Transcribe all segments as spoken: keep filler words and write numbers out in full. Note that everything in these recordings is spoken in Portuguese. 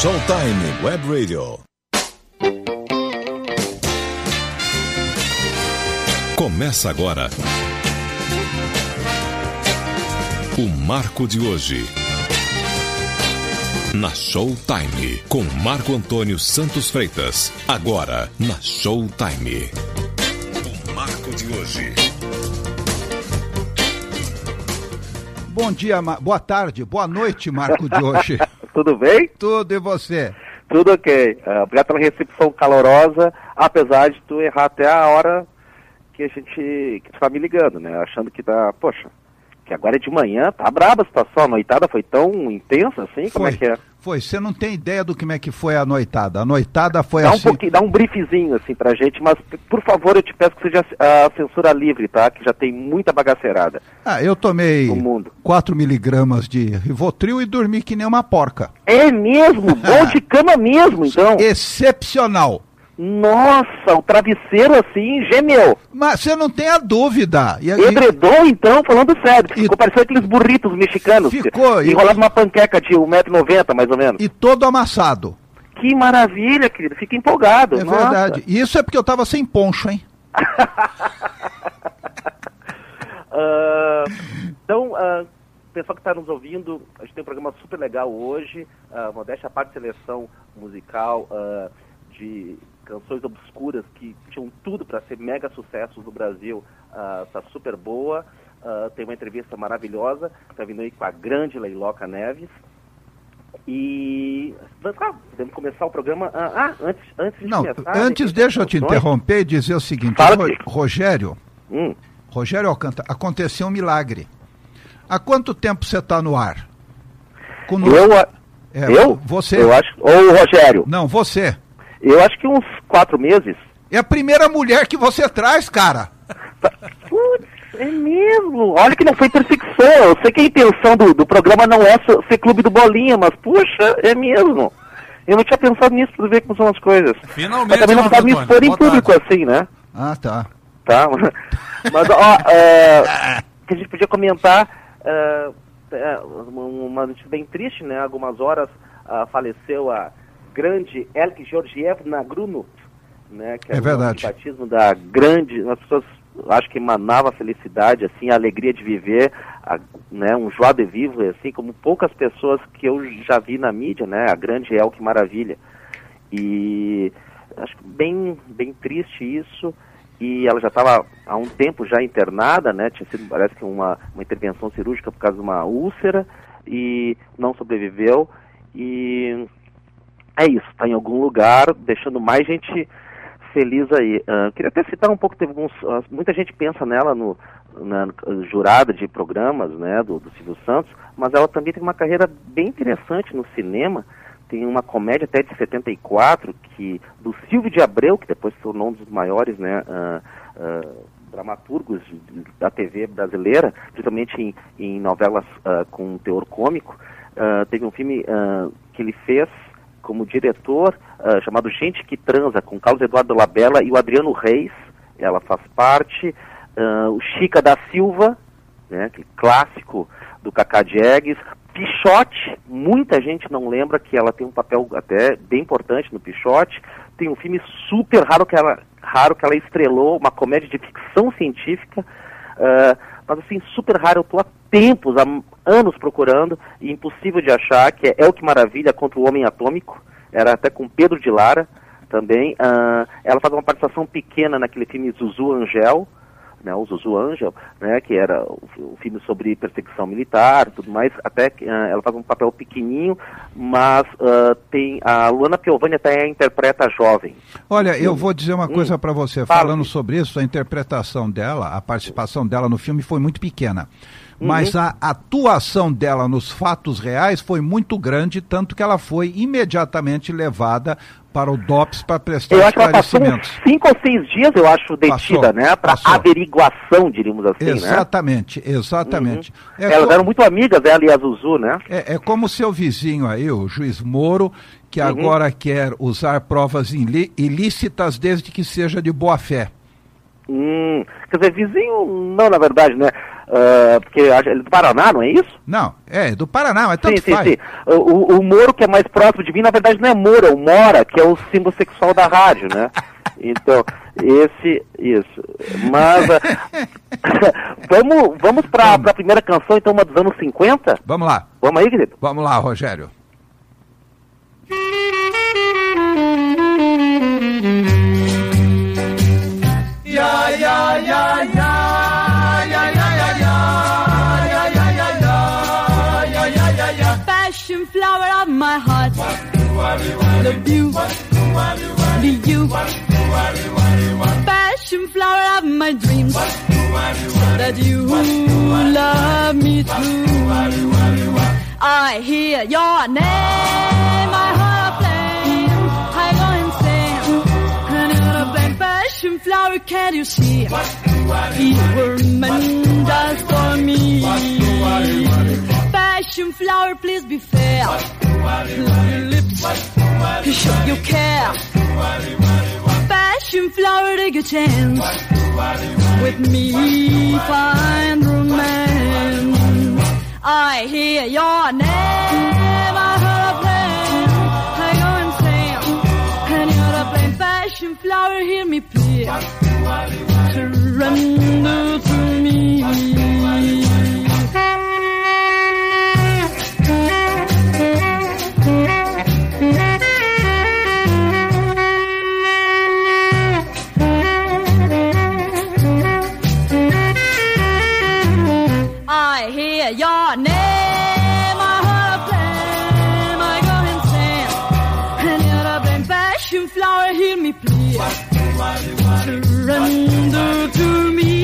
Showtime Web Radio. Começa agora o Marco de hoje. Na Showtime, com Marco Antônio Santos Freitas. Agora, na Showtime. O Marco de hoje. Bom dia, Ma... boa tarde, boa noite, Marco de hoje. Tudo bem? Tudo, e você? Tudo ok. Uh, obrigado pela recepção calorosa, apesar de tu errar até a hora que a gente que tu tá me ligando, né? Achando que tá, poxa, que agora é de manhã, tá braba a situação, a noitada foi tão intensa assim, como Foi, é que é? Foi, você não tem ideia do como é que foi a noitada. A noitada foi dá assim... Um pouquinho, dá um briefzinho assim pra gente, mas por favor eu te peço que seja a censura livre, tá? Que já tem muita bagaceirada. Ah, eu tomei no mundo. quatro miligramas de Rivotril e dormi que nem uma porca. É mesmo? Bom de cama mesmo, então? Excepcional. Nossa, o travesseiro assim gemeu. Mas você não tem a dúvida. E, Edredom, então, falando sério. E... Ficou parecendo aqueles burritos mexicanos. Ficou. Enrolado uma panqueca de um metro e noventa, mais ou menos. E todo amassado. Que maravilha, querido. Fica empolgado. É Nossa. verdade. E isso é porque eu tava sem poncho, hein? uh, então, uh, pessoal que está nos ouvindo, a gente tem um programa super legal hoje. Uh, modéstia à parte, seleção musical uh, de... canções obscuras que tinham tudo para ser mega sucessos no Brasil, uh, tá super boa. Uh, tem uma entrevista maravilhosa, tá vindo aí com a grande Leiloca Neves. E ah, podemos começar o programa. Uh, ah, antes, antes de Não, começar... antes deixa eu te interromper e dizer o seguinte. Fala, Ro- Rogério, hum. Rogério Alcântara, aconteceu um milagre. Há quanto tempo você está no ar? Com Eu? É, eu? Você. Eu acho... Ou o Rogério? Não, você. Eu acho que uns quatro meses. É a primeira mulher que você traz, cara. Putz, é mesmo. Olha que não foi perseguição. Eu sei que a intenção do, do programa não é ser clube do Bolinha, mas, puxa, é mesmo. Eu não tinha pensado nisso para ver como são as coisas. Finalmente. Mas também não sabe me expor em público assim, né? Ah, tá. Tá. Mas, ó, uh, que a gente podia comentar uh, uma notícia bem triste, né? Algumas horas uh, faleceu a grande Elke Georgievna Grunut, né, que é verdade. O batismo da grande, as pessoas acho que emanava a felicidade, assim, a alegria de viver, a, né, um joie de vivre, assim, como poucas pessoas que eu já vi na mídia, né, a grande Elke Maravilha. E acho que bem, bem triste isso, e ela já estava há um tempo já internada, né, tinha sido, parece que uma, uma intervenção cirúrgica por causa de uma úlcera, e não sobreviveu, e... é isso, está em algum lugar, deixando mais gente feliz aí. Uh, queria até citar um pouco, teve alguns, uh, muita gente pensa nela no, na uh, jurada de programas, né, do, do Silvio Santos, mas ela também tem uma carreira bem interessante no cinema. Tem uma comédia até de setenta e quatro, que, do Silvio de Abreu, que depois se tornou um dos maiores, né, uh, uh, dramaturgos da T V brasileira, principalmente em, em novelas uh, com teor cômico. Uh, teve um filme uh, que ele fez como diretor, uh, chamado Gente que Transa, com Carlos Eduardo Labella e o Adriano Reis. Ela faz parte. Uh, o Chica da Silva, né, aquele clássico do Cacá Diegues. Pichote, muita gente não lembra que ela tem um papel até bem importante no Pichote. Tem um filme super raro que ela, raro que ela estrelou, uma comédia de ficção científica, uh, mas assim, super raro. Eu estou há tempos, há anos procurando, e impossível de achar, que é Elke Maravilha contra o Homem Atômico. Era até com Pedro de Lara também. Uh, ela faz uma participação pequena naquele filme Zuzu Angel, né, o Zuzu Angel, né, que era o, o filme sobre perseguição militar e tudo mais. Até que uh, ela faz um papel pequenininho, mas uh, tem a Luana Piovani até interpreta a jovem. Olha, eu vou dizer uma coisa hum. para você, Fala. falando sobre isso, a interpretação dela, a participação dela no filme foi muito pequena. Mas uhum. a atuação dela nos fatos reais foi muito grande, tanto que ela foi imediatamente levada para o D O P S para prestar eu acho que ela passou esclarecimentos. uns cinco ou seis dias, eu acho, detida, Passou, né? Para averiguação, diríamos assim, exatamente, né? Exatamente, exatamente. Uhum. É Elas co... eram muito amigas, ela e a Zuzu, né? É, é como seu vizinho aí, o juiz Moro, que uhum. agora quer usar provas ilí- ilícitas desde que seja de boa fé. Hum, quer dizer, vizinho, não, na verdade, né? Uh, porque ele é do Paraná, não é isso? Não, é do Paraná, mas tanto sim, sim, faz. Sim. O, o Moro, que é mais próximo de mim, na verdade não é Moro, é o Mora, que é o símbolo sexual da rádio, né? Então, esse, isso. Mas, uh, vamos, vamos para a primeira canção, então, uma dos anos cinquenta? Vamos lá. Vamos aí, querido? Vamos lá, Rogério. Ya, ya, ya, ya. Passion flower of my heart, love you, need you. Passion flower of my dreams, that you love me too. I hear your name, my heart flame, I go insane. And you're a plain passion flower, can't you see? You were meant just for me. Passion flower, please be fair. Love your lips, you show you care. Passion flower, take a chance. With me, find romance. I hear your name, I heard a flame, I go insane. And you're a plain passion flower, hear me please. Surrender to me. I hear your name, I heard a flame, I go insane. And you're a plain passion flower, hear me please. Surrender to me.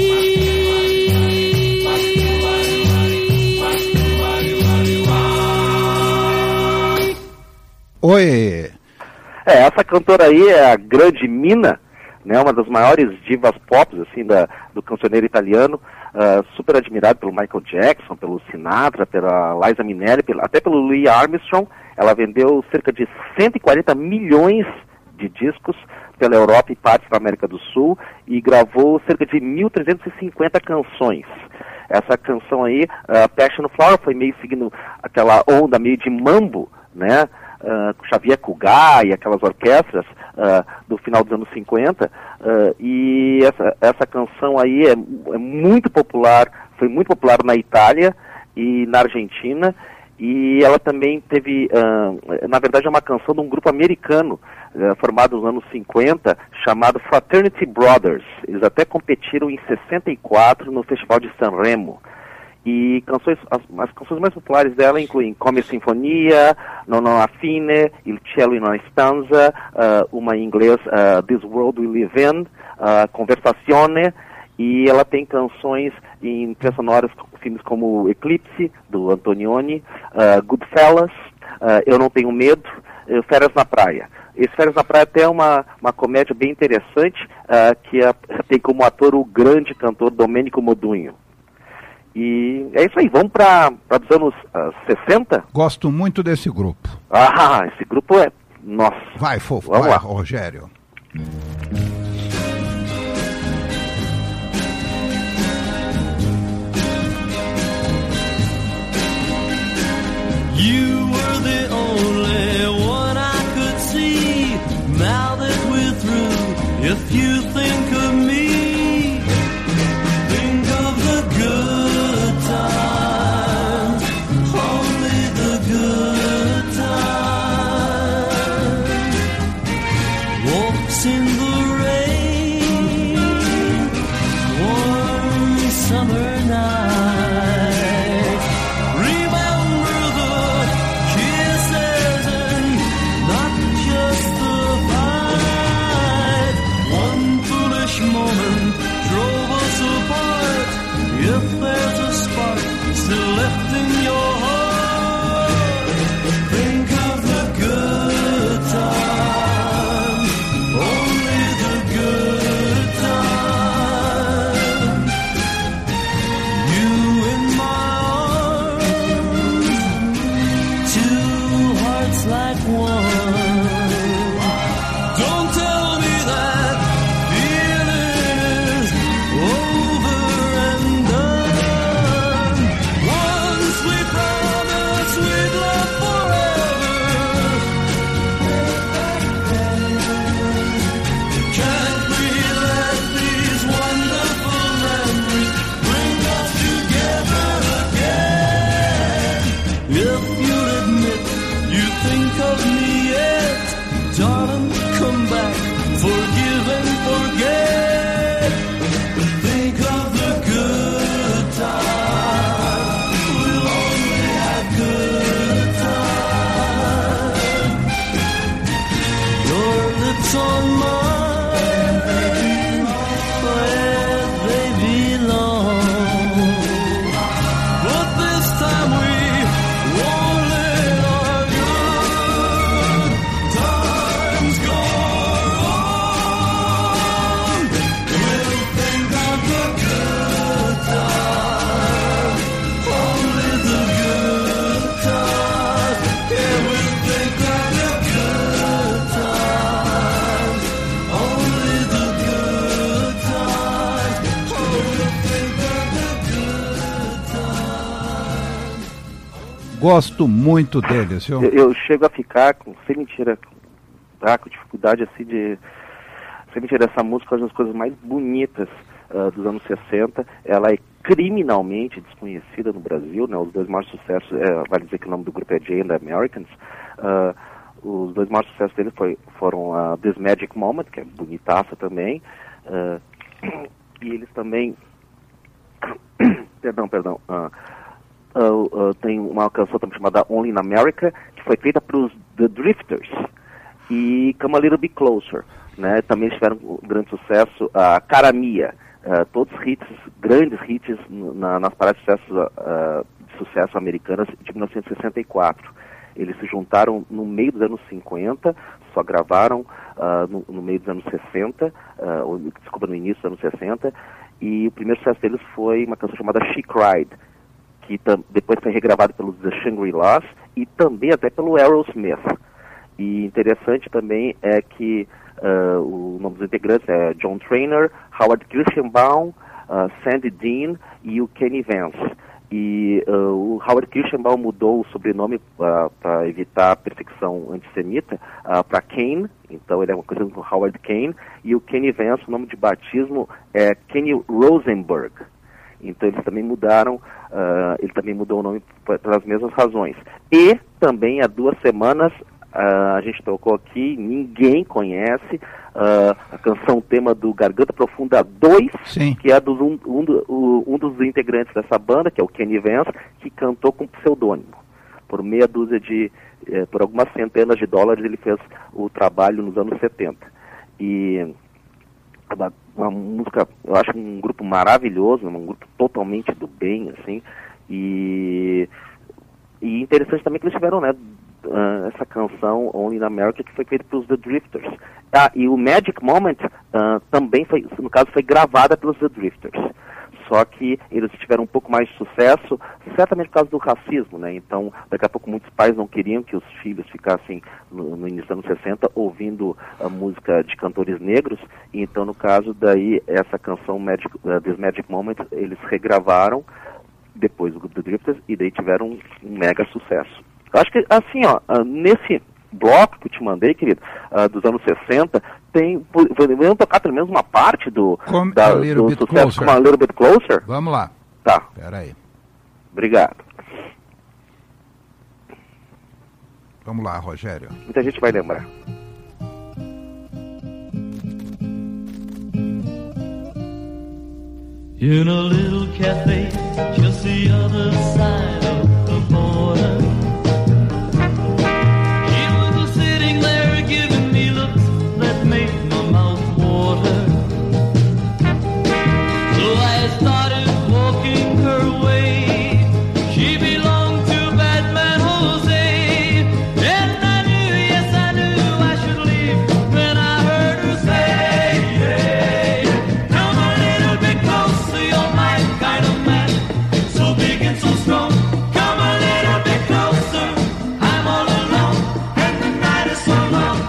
Oi. É, essa cantora aí é a grande Mina, né, uma das maiores divas pop assim, da, do cancioneiro italiano, uh, super admirada pelo Michael Jackson, pelo Sinatra, pela Liza Minnelli, pela, até pelo Louis Armstrong. Ela vendeu cerca de cento e quarenta milhões de discos pela Europa e partes da América do Sul e gravou cerca de mil trezentas e cinquenta canções. Essa canção aí, uh, Passion Flower, foi meio seguindo aquela onda meio de mambo, né? Uh, Xavier Cugat e aquelas orquestras uh, do final dos anos cinquenta, uh, e essa, essa canção aí é, é muito popular, foi muito popular na Itália e na Argentina, e ela também teve, uh, na verdade é uma canção de um grupo americano uh, formado nos anos cinquenta, chamado Fraternity Brothers. Eles até competiram em sessenta e quatro no Festival de Sanremo. E canções, as, as canções mais populares dela incluem Come Sinfonia, Non ho Affine, Il Cielo in una Stanza, uh, uma em inglês, uh, This World We Live In, uh, Conversazione, e ela tem canções em trilhas sonoras, filmes como Eclipse, do Antonioni, uh, Goodfellas, uh, Eu Não Tenho Medo, uh, Férias na Praia. Esse Férias na Praia até é uma, uma comédia bem interessante, uh, que é, tem como ator o grande cantor Domenico Modugno. E é isso aí, vamos para os anos uh, sessenta? Gosto muito desse grupo. Ah, esse grupo é... Nossa. Vai, fofo, vamos vai, lá. Rogério. You were the only one I could see. Now that we're through, if you think of me, think of the good times, only the good times. Walks in the rain, warm summer night. If there's a spark still left in your heart, think of the good times, only the good times. You in my arms, two hearts like one. Don't tell me that feeling is over and done. Gosto muito deles, viu? Eu, eu chego a ficar, com, sem mentira, tá, com dificuldade assim de... Sem mentira, essa música é uma das coisas mais bonitas uh, dos anos sessenta. Ela é criminalmente desconhecida no Brasil, né? Os dois maiores sucessos, é, vale dizer que o nome do grupo é Jay and the Americans. Uh, os dois maiores sucessos dele foi, foram uh, This Magic Moment, que é bonitaça também. Uh, e eles também... perdão, perdão. Uh, uh, uh, tem uma canção também chamada Only in America, que foi feita para os The Drifters. E Come a Little Bit Closer, né? Também tiveram um grande sucesso. A uh, Caramia, uh, todos hits, grandes hits na, nas paradas de sucesso, uh, de sucesso americanas de mil novecentos e sessenta e quatro. Eles se juntaram no meio dos anos cinquenta, só gravaram uh, no, no meio dos anos sessenta, uh, ou, desculpa, no início dos anos sessenta, e o primeiro sucesso deles foi uma canção chamada She Cried, que tam, depois foi regravado pelos The Shangri-Las e também até pelo Aerosmith. E interessante também é que uh, o nome dos integrantes é John Trainer, Howard Kirschenbaum, uh, Sandy Dean e o Kenny Vance. E uh, o Howard Kirschenbaum mudou o sobrenome uh, para evitar a perseguição antissemita uh, para Kane, então ele é uma coisa com Howard Kane, e o Kenny Vance, o nome de batismo é Kenny Rosenberg. Então eles também mudaram, uh, ele também mudou o nome pelas mesmas razões. E também há duas semanas uh, a gente tocou aqui, ninguém conhece, uh, a canção tema do Garganta Profunda dois, Sim. que é dos, um, um, do, um dos integrantes dessa banda, que é o Kenny Vance, que cantou com pseudônimo. Por meia dúzia de, eh, por algumas centenas de dólares ele fez o trabalho nos anos setenta. E uma, uma música, eu acho um grupo maravilhoso, um grupo totalmente do bem, assim, e, e interessante também que eles tiveram, né, uh, essa canção Only in America, que foi feita pelos The Drifters. Ah, e o Magic Moment uh, também foi, no caso, foi gravada pelos The Drifters. Só que eles tiveram um pouco mais de sucesso, certamente por causa do racismo, né? Então, daqui a pouco muitos pais não queriam que os filhos ficassem, no, no início dos anos sessenta, ouvindo a música de cantores negros. E então, no caso, daí, essa canção Magic, uh, This Magic Moment, eles regravaram depois do grupo The Drifters e daí tiveram um, um mega sucesso. Eu acho que, assim, ó, uh, nesse bloco que eu te mandei, querido, uh, dos anos sessenta, tem, podemos tocar pelo menos uma parte do, Come da, a little do bit sucesso closer. Come a Little Bit Closer? Vamos lá. Tá. Espera aí. Obrigado. Vamos lá, Rogério. Muita gente vai lembrar. In a little cafe, just the other side of the border, he was sitting there giving me looks that made my mouth water. So I started walking her way. She belonged to Batman Jose, and I knew, yes I knew I should leave. Then I heard her say, hey, come a little bit closer, you're my kind of man, so big and so strong. Come a little bit closer, I'm all alone, and the night is so long.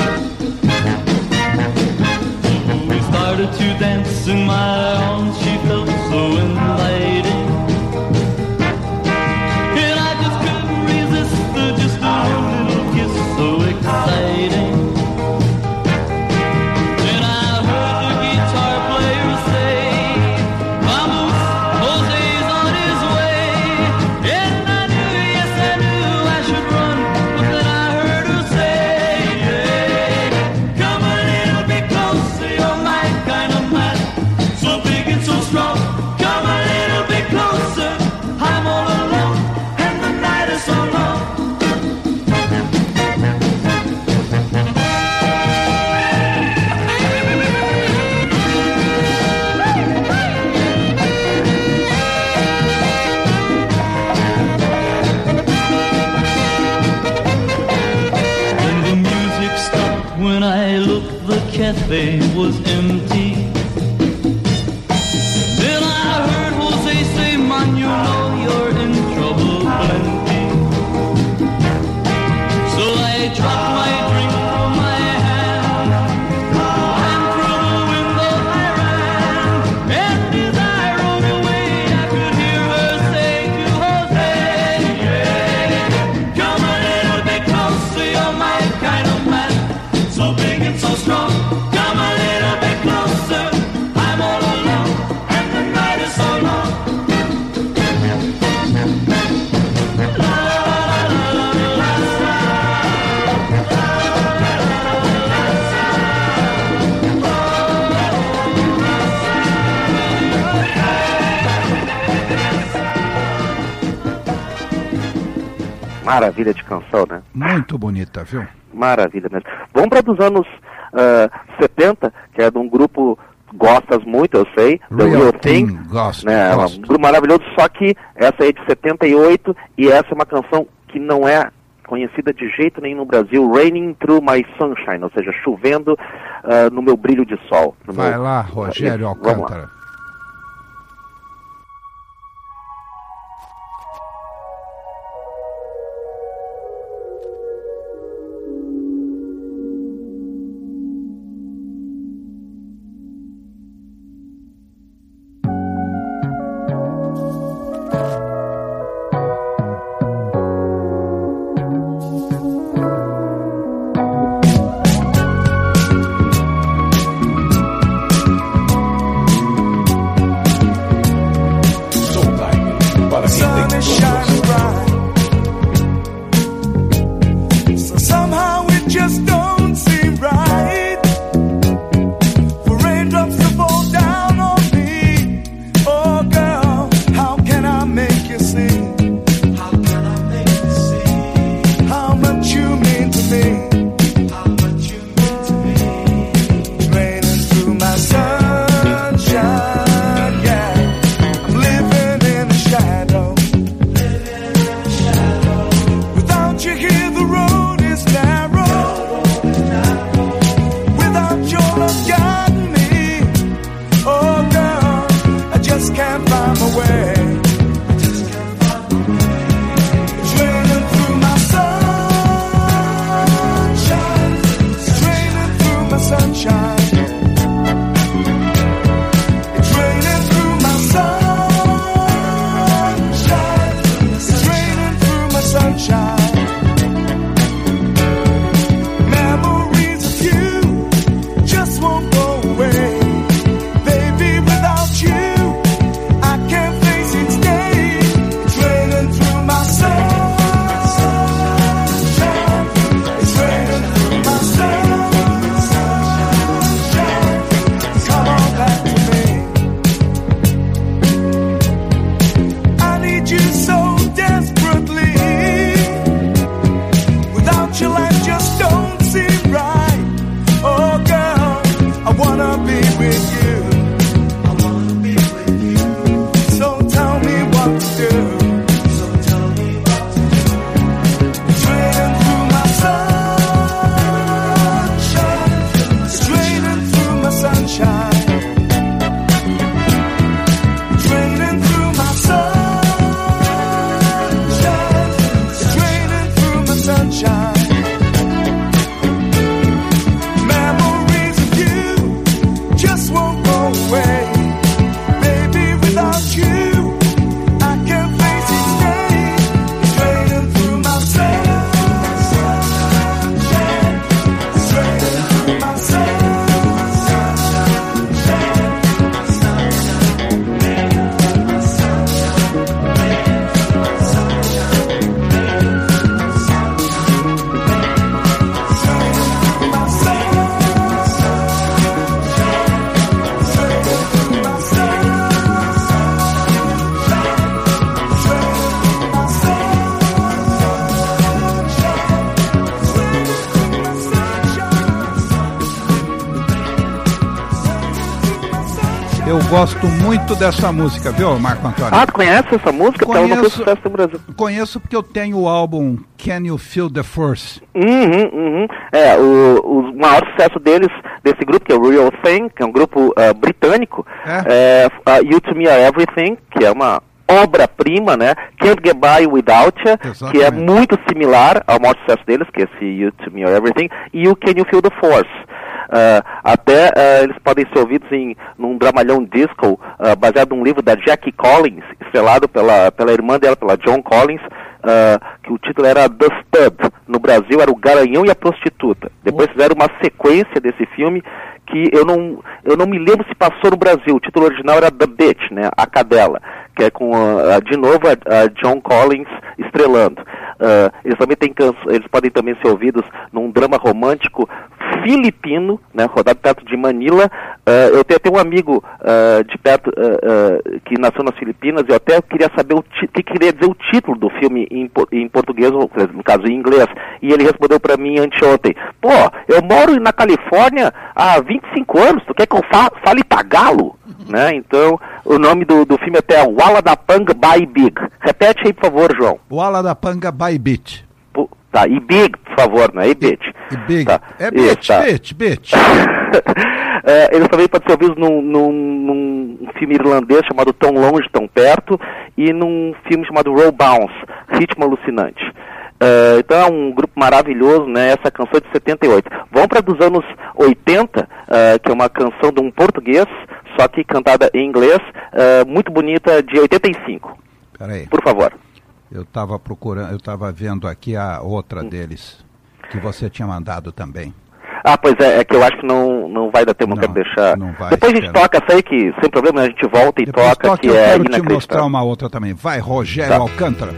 We started to dance in my arms, she felt so inviting, and I just couldn't resist her, just a little kiss so exciting. Then I heard the guitar player say, vamos, Jose's on his way. And I knew, yes I knew I should run, but then I heard her say, hey, come a little bit closer, you're my kind of man, so big and so strong. Come a little bit closer, I'm all alone, and the night is so long. When the music stopped, when I looked, the cafe was empty. Then I heard Jose say, man, you know you're in trouble plenty. So I dropped my drink from my hand, and through the window I ran. And as I rode away, I could hear her say to Jose, yeah, Maravilha de canção, né? Muito bonita, viu? Maravilha mesmo. Vamos para dos anos uh, setenta, que é de um grupo gostas muito, eu sei, The Real, Real Thing, Thing, gosto, né? gosto. Um grupo maravilhoso, só que essa é de setenta e oito e essa é uma canção que não é conhecida de jeito nenhum no Brasil, Raining Through My Sunshine, ou seja, chovendo uh, no meu brilho de sol. Vai meu... lá, Rogério Alcântara. Eu gosto muito dessa música, viu, Marco Antônio? Ah, tu conhece essa música? Conheço, ela não foi sucesso no Brasil. Conheço porque eu tenho o álbum Can You Feel the Force? Uhum, uhum. É, o, o maior sucesso deles, desse grupo, que é o Real Thing, que é um grupo uh, britânico, é, é uh, You To Me Are Everything, que é uma obra-prima, né? Can't Get By Without You, Exatamente. Que é muito similar ao maior sucesso deles, que é esse You To Me Are Everything, e o Can You Feel the Force. Uh, até uh, eles podem ser ouvidos em num dramalhão disco uh, baseado num livro da Jackie Collins, estrelado pela, pela irmã dela, pela Joan Collins, uh, que o título era The Stud. No Brasil era O Garanhão e a Prostituta. Depois fizeram uma sequência desse filme que eu não, eu não me lembro se passou no Brasil. O título original era The Bitch, né, A Cadela, que é com, uh, de novo, a, a Joan Collins estrelando. Uh, eles, também têm canso, eles podem também ser ouvidos num drama romântico filipino, né, rodado perto de Manila. Uh, eu tenho até um amigo uh, de perto uh, uh, que nasceu nas Filipinas, e eu até queria saber o ti- que queria dizer o título do filme em, em português, ou, no caso em inglês, e ele respondeu para mim anteontem: pô, eu moro na Califórnia há vinte e cinco anos, tu quer que eu fa- fale tagalo? Né? Então, o nome do, do filme até é Waladapanga By Big. Repete aí, por favor, João. Waladapanga By Beach. Pô, tá, e Big, por favor, né? E Beach. E Big. Tá. É Beach, tá. Beach, Beach. É, eles também podem ser ouvidos num, num, num filme irlandês chamado Tão Longe, Tão Perto, e num filme chamado Roll Bounce, Ritmo Alucinante. Uh, então é um grupo maravilhoso, né? Essa canção é de setenta e oito. Vamos para dos anos oitenta, uh, que é uma canção de um português, só que cantada em inglês, uh, muito bonita, de oitenta e cinco. Peraí. Por favor. Eu estava procurando, eu estava vendo aqui a outra hum. deles, que você tinha mandado também. Ah, pois é, é que eu acho que não, não vai dar tempo, não, quero deixar. Não vai, Depois a gente toca essa aí, que sem problema a gente volta e Depois toca, toca, que eu é quero inacreditável. te mostrar uma outra também. Vai, Rogério tá. Alcântara.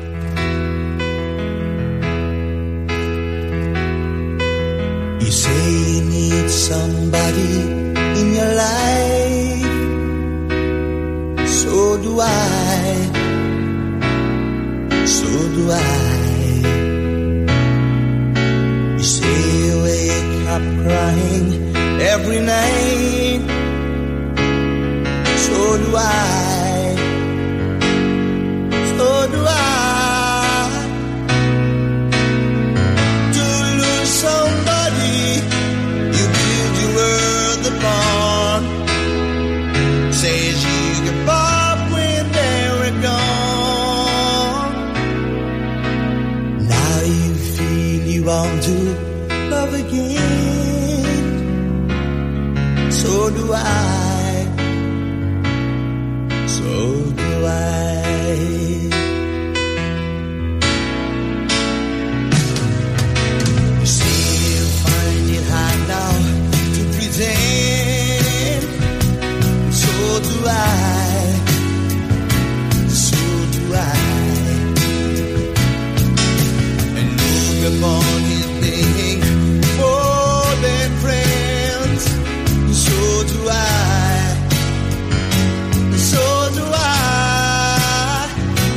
You say you need somebody in your life, so do I, so do I. You say you wake up crying every night, so do I, so do I. To lose somebody you build your world upon, says you give up when they're gone. Now you feel you want to love again, so do I, so do I. You see you find it hard now to pretend, so do I, so do I. And look upon his being more than friends, so do I, so do I.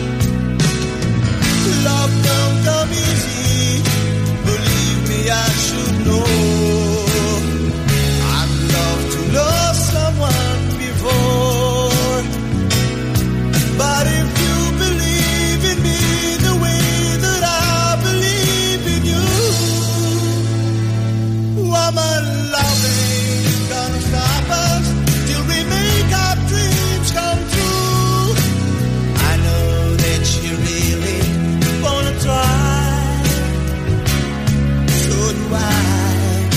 Love don't come easy, believe me, I should know. I'd love to love someone before, but if you believe in me the way that I believe in you, woman, love ain't gonna stop us till we make our dreams come true. I know that you really wanna try, so do I,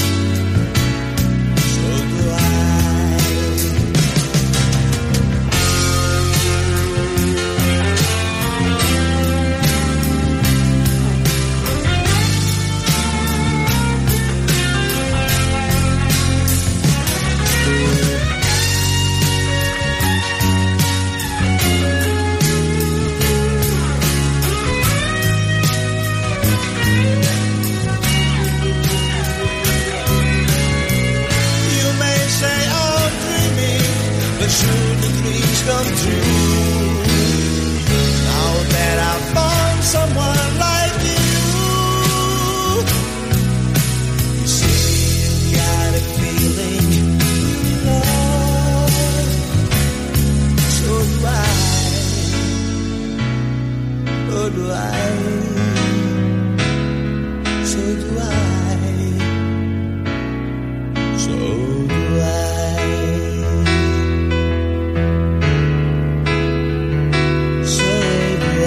so do I. You may say I'm dreaming, but should the dreams come true? Now that I've found someone like you, you see you got a feeling in love, so do I, so do I, so do I, so do I. So do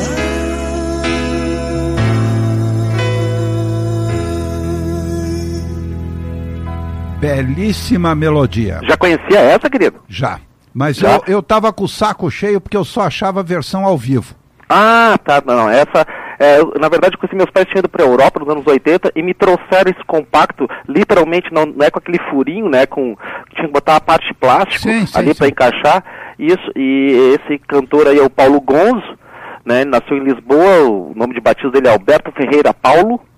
I. Belíssima melodia. Já conhecia essa, querido? Já. Mas Já? eu, eu tava com o saco cheio porque eu só achava a versão ao vivo. Ah, tá, não, essa, é, eu, na verdade, eu conheci meus pais tinham ido pra Europa nos anos oitenta e me trouxeram esse compacto, literalmente, não, não é com aquele furinho, né, com, tinha que botar a parte de plástico Sim, sim, ali sim. pra encaixar, isso, e esse cantor aí é o Paulo Gonzo, né, ele nasceu em Lisboa, o nome de batismo dele é Alberto Ferreira Paulo,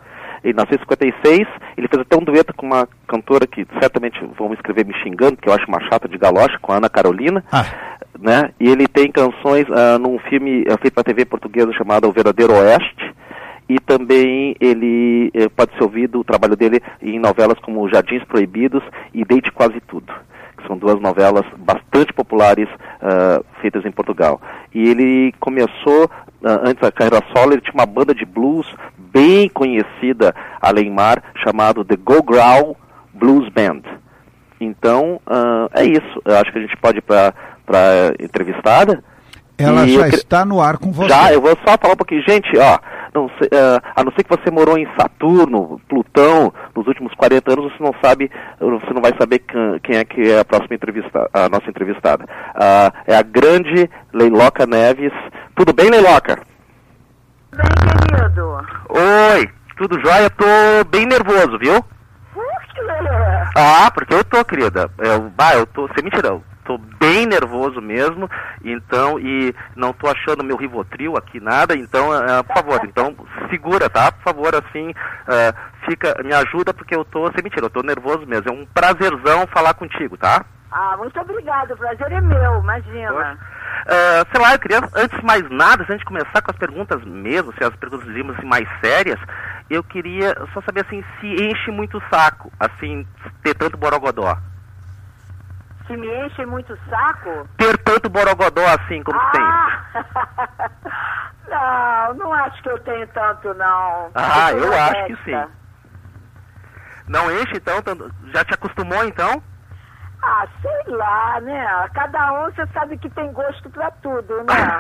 Em mil novecentos e cinquenta e seis, ele fez até um dueto com uma cantora que certamente vão me escrever me xingando, que eu acho uma chata de galocha, com a Ana Carolina. Ah. Né? E ele tem canções uh, num filme uh, feito para T V portuguesa chamado O Verdadeiro Oeste, e também ele uh, pode ser ouvido o trabalho dele em novelas como Jardins Proibidos e Deite Quase Tudo, que são duas novelas bastante populares uh, feitas em Portugal. E ele começou, uh, antes da carreira solo, ele tinha uma banda de blues bem conhecida, além mar, chamado The Go Growl Blues Band. Então, uh, é isso. Eu acho que a gente pode ir para para entrevistada. Ela e já eu... está no ar com você. Já, eu vou só falar um pouquinho. Gente, ó, não sei, uh, a não ser que você morou em Saturno, Plutão, nos últimos quarenta anos, você não sabe, você não vai saber quem, quem é que é a próxima entrevistada, a nossa entrevistada. Uh, é a grande Leiloca Neves. Tudo bem, Leiloca? Bem, querido. Oi, tudo jóia? Tô bem nervoso, viu? Por quê? Ah, porque eu tô, querida. Eu, bah, eu tô, sem mentirão. Tô bem nervoso mesmo, então, e não tô achando meu Rivotril aqui nada, então, uh, por favor, então, segura, tá? Por favor, assim, uh, fica, me ajuda, porque eu tô, sem mentira, eu tô nervoso mesmo. É um prazerzão falar contigo, tá? Ah, muito obrigada, o prazer é meu, imagina. Uh, sei lá, eu queria, antes de mais nada, antes de começar com as perguntas mesmo, se as perguntas digamos assim, mais sérias, eu queria só saber, assim, se enche muito o saco, assim, ter tanto borogodó. Se me enche muito o saco? Ter tanto borogodó assim como ah! tem. Não, não acho que eu tenho tanto, não. Ah, eu, eu acho honesta. que sim. Não enche, então? Já te acostumou, então? Ah, sei lá, né? Cada um, você sabe que tem gosto pra tudo, né?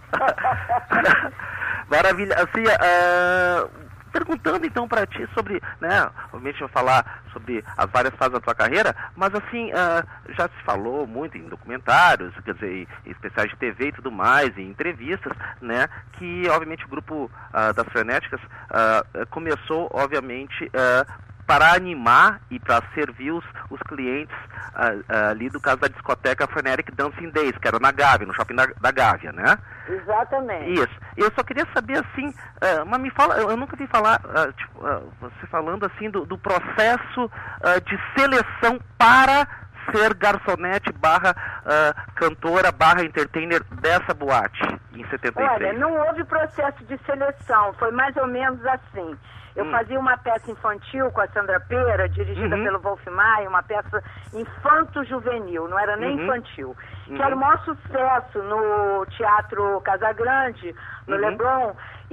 Maravilha. Assim, uh... perguntando então para ti sobre, né, obviamente vai falar sobre as várias fases da tua carreira, mas assim, uh, já se falou muito em documentários, quer dizer, em especiais de T V e tudo mais, em entrevistas, né, que obviamente o grupo uh, das Frenéticas uh, começou, obviamente, uh, para animar e para servir os, os clientes uh, uh, ali do caso da discoteca Frenetic Dancing Days, que era na Gávea, no shopping da, da Gávea, né? Exatamente. Isso. Eu só queria saber, assim, uh, mas me fala, eu nunca vi falar, uh, tipo, uh, você falando, assim, do, do processo uh, de seleção para ser garçonete barra uh, cantora barra entertainer dessa boate em setenta e seis. Olha, não houve processo de seleção, foi mais ou menos assim. Eu hum. fazia uma peça infantil com a Sandra Pera, dirigida uhum. pelo Wolf Maia, uma peça infanto-juvenil, não era nem uhum. infantil, uhum. que era o maior sucesso no Teatro Casagrande, no uhum. Leblon,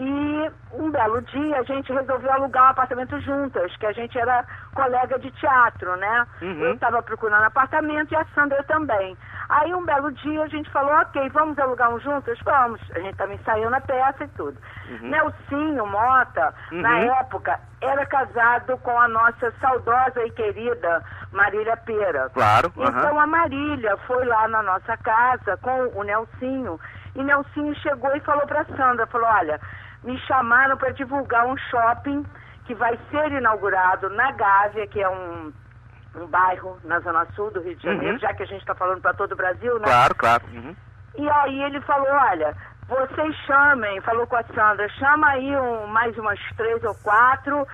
e um belo dia a gente resolveu alugar um apartamento juntas, que a gente era colega de teatro, né? Uhum. Eu estava procurando apartamento e a Sandra também. Aí um belo dia a gente falou, ok, vamos alugar um juntas? Vamos. A gente estava ensaiando a peça e tudo. Uhum. Nelsinho Mota, uhum. na época, era casado com a nossa saudosa e querida Marília Pera. Claro. Uhum. Então a Marília foi lá na nossa casa com o Nelsinho, e Nelsinho chegou e falou para Sandra, falou, olha, me chamaram para divulgar um shopping que vai ser inaugurado na Gávea, que é um, um bairro na Zona Sul do Rio de Janeiro, uhum. já que a gente está falando para todo o Brasil, né? Claro, claro. Uhum. E aí ele falou, olha, vocês chamem, falou com a Sandra, chama aí um, mais umas três ou quatro,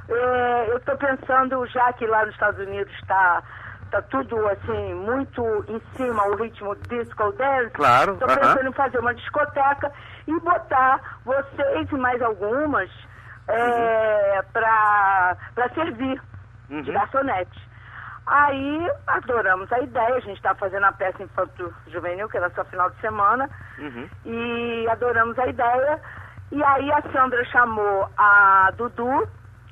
é, eu estou pensando, já que lá nos Estados Unidos está... tá tudo, assim, muito em cima, o ritmo disco dance. Claro. Estou uh-huh. pensando em fazer uma discoteca e botar vocês e mais algumas é, uhum. para para servir uhum. de garçonete. Aí adoramos a ideia, a gente estava fazendo a peça Infanto Juvenil, que era só final de semana, uhum. e adoramos a ideia. E aí a Sandra chamou a Dudu uhum.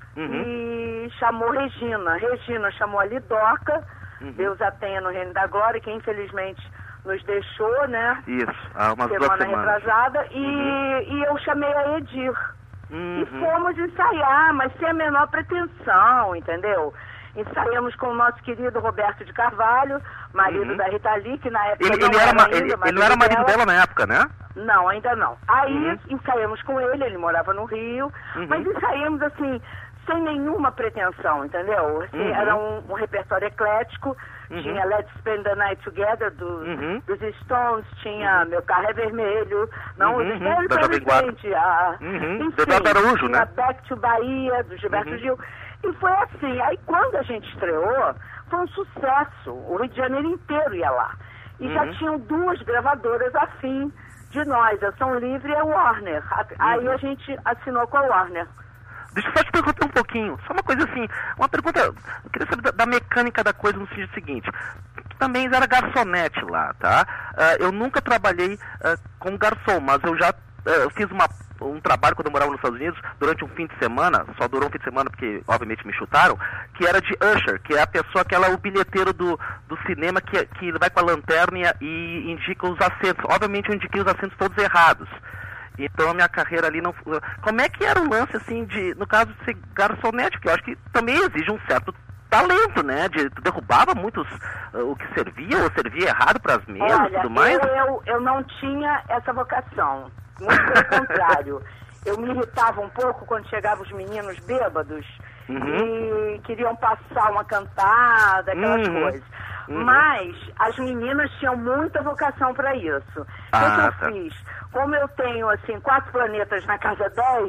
e chamou Regina. Regina chamou a Lidoca, uhum. Deus a tenha no reino da glória, que infelizmente nos deixou, né? Isso, há umas semana duas semanas. retrasada. E, uhum. e eu chamei a Edir. Uhum. E fomos ensaiar, mas sem a menor pretensão, entendeu? Ensaiamos com o nosso querido Roberto de Carvalho, marido uhum. da Rita Lee, que na época ele, não ele era, era ainda, ele, ele não era marido dela. dela na época, né? Não, ainda não. Aí uhum. ensaiamos com ele, ele morava no Rio, uhum. mas ensaiamos assim, sem nenhuma pretensão, entendeu? Assim, Uhum. Era um, um repertório eclético, Uhum. tinha Let's Spend the Night Together do, Uhum. dos Stones, tinha Meu Carro é Vermelho, não, Uhum. os Very Da Jovem Guarda. Presente, a, Uhum. enfim, Bebeto Araújo, tinha né? Back to Bahia, do Gilberto Uhum. Gil, e foi assim, aí quando a gente estreou, foi um sucesso, o Rio de Janeiro inteiro ia lá, e já Uhum. tinham duas gravadoras afim de nós, a Som Livre e a Warner, a- aí a gente assinou com a Warner. Deixa eu só te perguntar um pouquinho, só uma coisa assim, uma pergunta, eu queria saber da, da mecânica da coisa no sentido seguinte, tu também era garçonete lá, tá? Ah, eu nunca trabalhei ah, como garçom, mas eu já ah, eu fiz uma, um trabalho quando eu morava nos Estados Unidos, durante um fim de semana, só durou um fim de semana porque obviamente me chutaram, que era de usher, que é a pessoa que ela é o bilheteiro do, do cinema que, que vai com a lanterna e, e indica os assentos, obviamente eu indiquei os assentos todos errados. Então a minha carreira ali não... Como é que era o lance, assim, de, no caso de ser garçonete, que eu acho que também exige um certo talento, né? De, tu derrubava muitos uh, o que servia, ou servia errado para as mesas e Olha, tudo mais? Eu, eu, eu não tinha essa vocação. Muito pelo contrário. Eu me irritava um pouco quando chegavam os meninos bêbados Uhum. e queriam passar uma cantada, aquelas Uhum. coisas. Uhum. Mas as meninas tinham muita vocação para isso. O Ah, que, que eu tá. fiz? Como eu tenho, assim, quatro planetas na casa dez,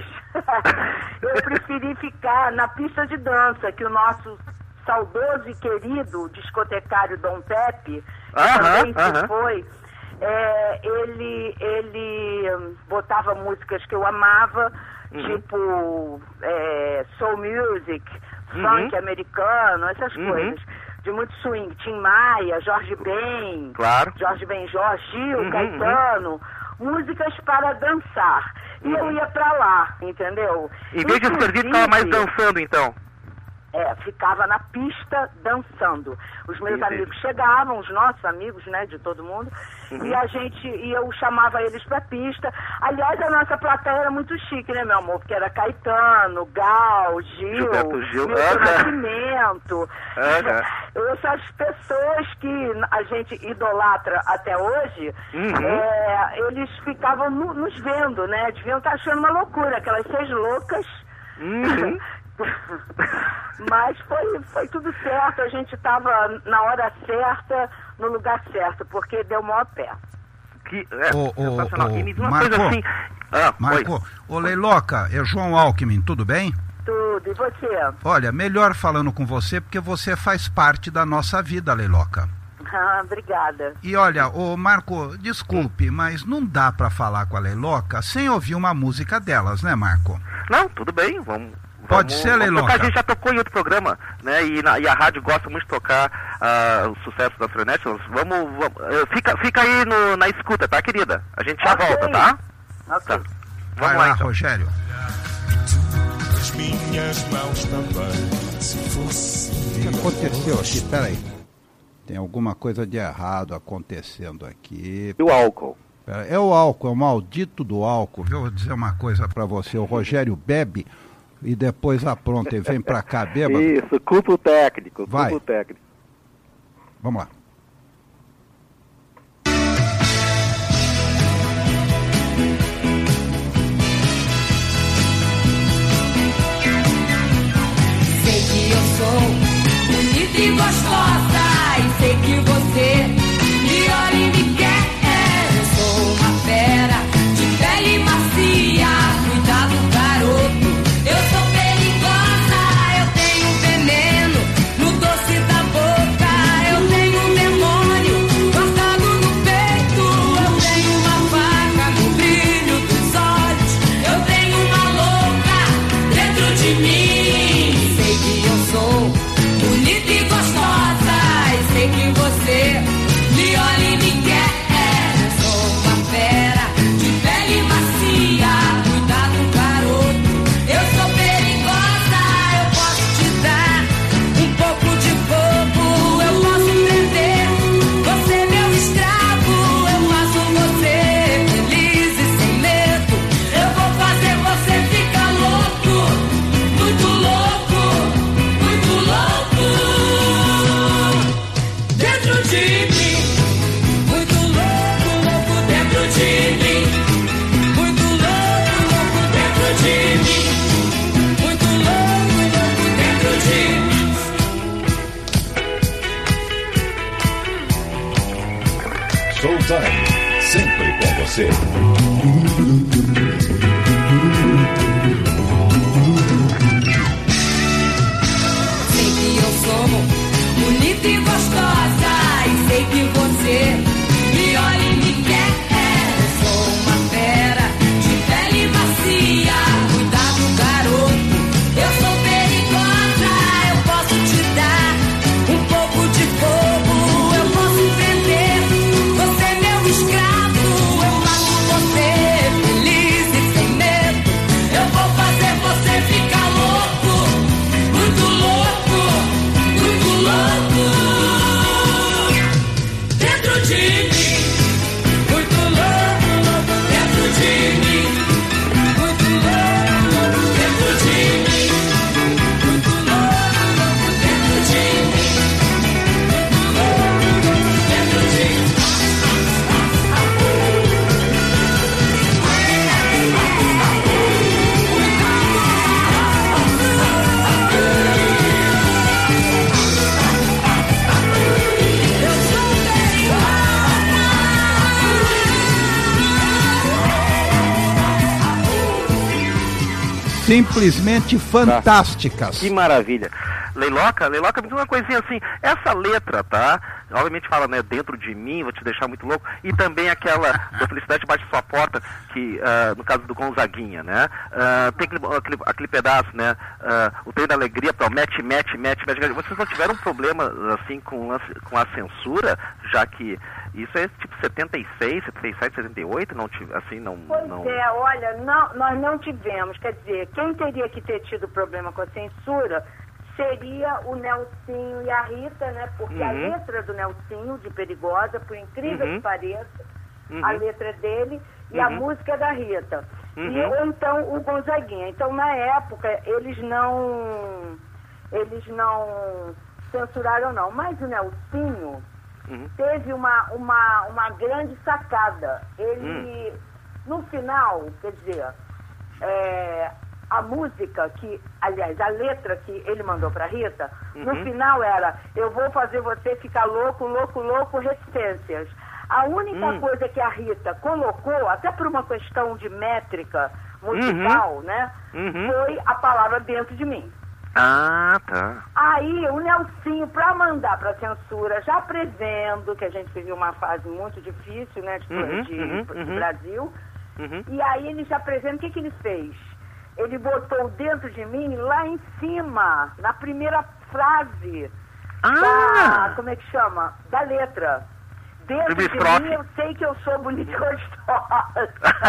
eu preferi ficar na pista de dança, que o nosso saudoso e querido discotecário Dom Pepe, que Aham, também se aham. foi, é, ele, ele hum, botava músicas que eu amava, Uhum. tipo é, soul music, Uhum. funk americano, essas Uhum. coisas. De muito swing. Tim Maia, Jorge Ben, Claro. Jorge Benjó, Gil, Uhum, Caetano, músicas para dançar. E eu ia pra lá, entendeu? Em vez de servir, ficava mais Inclusive, dançando, então. É, ficava na pista dançando. Os meus Entendi. amigos chegavam, os nossos amigos, né, de todo mundo, Uhum. e a gente, e eu chamava eles pra pista. Aliás, a nossa plateia era muito chique, né, meu amor? Porque era Caetano, Gal, Gil, Gilberto Gil, Milton aham. Nascimento. Aham. Essas pessoas que a gente idolatra até hoje, Uhum. é, eles ficavam no- nos vendo, né? Deviam estar achando uma loucura, aquelas seis loucas. Uhum. Mas foi, foi tudo certo, a gente estava na hora certa, no lugar certo, porque deu maior pé. Que, é, Ô, ô, sensacional. ô, E me diz uma Marco. coisa assim... Ah, Marco, oi. ô Leiloca, é João Alckmin, tudo bem? Tudo, e você? Olha, melhor falando com você, porque você faz parte da nossa vida, Leiloca. Ah, obrigada. E olha, ô Marco, desculpe, mas não dá pra falar com a Leiloca sem ouvir uma música delas, né, Marco? Não, tudo bem, vamos... Pode vamos- ser, vamos Leiloca. tocar. A gente já tocou em outro programa, né? E, na- e a rádio gosta muito de tocar ah, o sucesso da internet. Vamos, vamos eh, fica, fica aí no- na escuta, tá, querida? A gente já Ok. volta, tá? Ok. Tá. Vai Vamos lá, lá, então. Rogério. As minhas mãos também, se fosse. O que aconteceu aqui? Peraí. Tem alguma coisa de errado acontecendo aqui. E o álcool? Pera, é o álcool, é o maldito do álcool. Viu? Vou dizer uma coisa pra você. O Rogério bebe e depois apronta e vem pra cá bêbado. Isso, culpa o técnico, Vai. culpa o técnico. Vamos lá. Sei que eu sou bonita e gostosa, e sei que você me olha e me quer. Eu sou uma fera de pele macia, cuidado, garoto. Eu sou perigosa, eu tenho veneno no doce da boca. Eu tenho um demônio guardado no peito. Eu tenho uma faca no brilho dos olhos. Eu tenho uma louca dentro de mim. Sei que eu sou bonita e gostosa, e sei que você Showtime, sempre com você. Sei que eu sou bonita e gostosa, e sei que você me olha e me quer. Eu sou uma fera de pele macia, cuidado garoto, eu sou perigosa. Eu posso te dar um pouco de fogo, eu posso prender você meu escravo. Eu mato você feliz e sem medo, eu vou fazer você ficar louco, muito louco, muito louco dentro de mim, muito louco, louco dentro de mim, muito louco dentro de mim, muito louco, louco dentro de mim, muito louco dentro de mim. Simplesmente fantásticas. Que maravilha. Leiloca, Leiloca, me diz uma coisinha assim, essa letra, tá? Obviamente fala, né, dentro de mim, vou te deixar muito louco, e também aquela da Felicidade Bate Sua Porta, que, uh, no caso do Gonzaguinha, né? Uh, tem aquele, aquele, aquele pedaço, né? Uh, o Trem da Alegria promete, mete, mete, mete. Vocês não tiveram problema, assim, com, com a censura, já que isso é tipo setenta e seis, setenta e sete, setenta e oito, não tive, assim, não... Pois não... é, olha, não, nós não tivemos, quer dizer, quem teria que ter tido problema com a censura seria o Nelsinho e a Rita, né? Porque Uhum. a letra do Nelsinho, de Perigosa, por incrível Uhum. que pareça, Uhum. a letra é dele e a Uhum. música é da Rita. Uhum. E, ou então o Gonzaguinha. Então, na época, eles não, eles não censuraram, não. Mas o Nelsinho Uhum. teve uma, uma, uma grande sacada. Ele, Hum. no final, quer dizer, é, a música que, aliás, a letra que ele mandou pra Rita, no Uhum. final era: eu vou fazer você ficar louco, louco, louco, reticências. A única Hum. coisa que a Rita colocou, até por uma questão de métrica musical, né, Uhum. foi a palavra dentro de mim. Ah, tá. Aí o Nelsinho, para mandar para censura, já prevendo que a gente viveu uma fase muito difícil, né, de, Uhum, de- uhum, do uhum. Brasil, Uhum. e aí ele já prevendo, o que, que ele fez? Ele botou dentro de mim lá em cima, na primeira frase Ah! da, como é que chama? Da letra. Dentro Primeira de estrofe. mim eu sei que eu sou bonita e gostosa.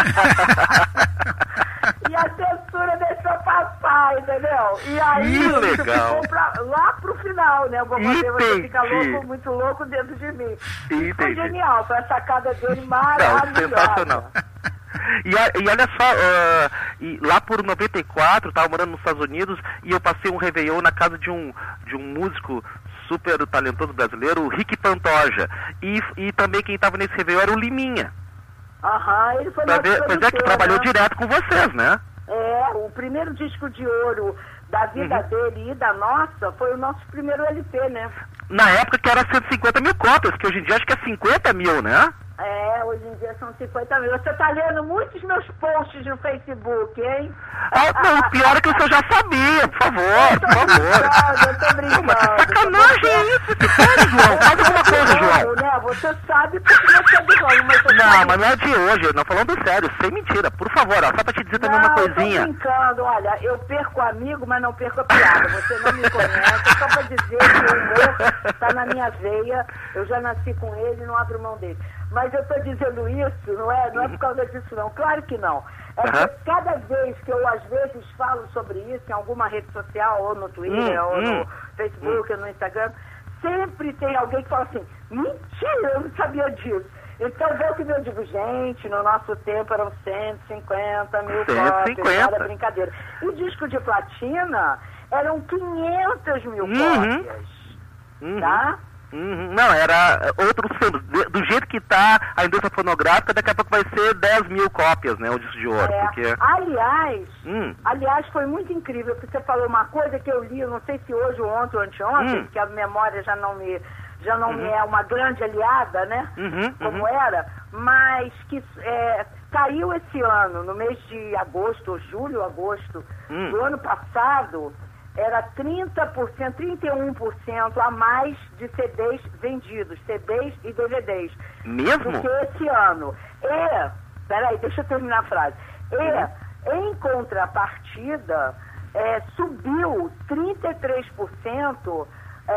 E a censura deixou passar, entendeu? E aí Que isso legal. ficou pra, lá pro final, né? Eu vou fazer você Entendi. ficar louco, muito louco dentro de mim. Entendi. Foi genial, foi a sacada dele Não, maravilhosa. sensacional. E, a- e olha só, ah, e lá por noventa e quatro, eu tava morando nos Estados Unidos e eu passei um Réveillon na casa de um, de um músico super talentoso brasileiro, o Rick Pantoja. E, e também quem tava nesse Réveillon era o Liminha. Aham, ele foi Pra nosso ver, pois é, que produtor, trabalhou né? direto com vocês, né? É, o primeiro disco de ouro da vida Uhum. dele e da nossa foi o nosso primeiro L P, né? Na época que era cento e cinquenta mil cópias, que hoje em dia acho que é cinquenta mil, né? É, hoje em dia são cinquenta mil. Você tá lendo muitos meus posts no Facebook, hein? Ah, não, o pior é que o senhor já sabia, por favor, Eu por tô favor. brincando, eu tô Pô, brincando. mas que sacanagem é isso? Que faz, João? Faz alguma coisa, João. Né? Você sabe porque você é do ramo, mas você Não, sabe... mas não é de hoje, não falando sério, sem mentira. Por favor, ó, só pra te dizer também uma Não, coisinha. tô brincando. Olha, eu perco amigo, mas não perco a piada. Você não me conhece, só pra dizer que o humor tá na minha veia. Eu já nasci com ele e não abro mão dele. Mas eu tô dizendo isso, não é, não é por causa disso, não. Claro que não. É Aham. que cada vez que eu, às vezes, falo sobre isso em alguma rede social, ou no Twitter, Hum, ou no hum, Facebook, ou no Instagram, sempre tem alguém que fala assim: mentira, eu não sabia disso. Então, vou que eu digo, gente, no nosso tempo eram cento e cinquenta mil cento e cópias, cinquenta. não era brincadeira. E o disco de platina eram quinhentas mil Uhum. cópias, Uhum. tá? Uhum. Não, era outro sendo. Do jeito que tá a indústria fonográfica, daqui a pouco vai ser dez mil cópias, né? O disco de ouro. É. Porque. Aliás, Hum. aliás, foi muito incrível, porque você falou uma coisa que eu li, eu não sei se hoje ou ontem ou anteontem, Hum. que a memória já não me, já não Uhum. é uma grande aliada, né? Uhum, Como uhum. era, mas que é, caiu esse ano, no mês de agosto, ou julho, agosto, Hum. do ano passado, era trinta por cento, trinta e um por cento a mais de C Ds vendidos, C Ds e D V Ds. Mesmo? Do que esse ano. E, peraí, deixa eu terminar a frase. E, em contrapartida, é, subiu trinta e três por cento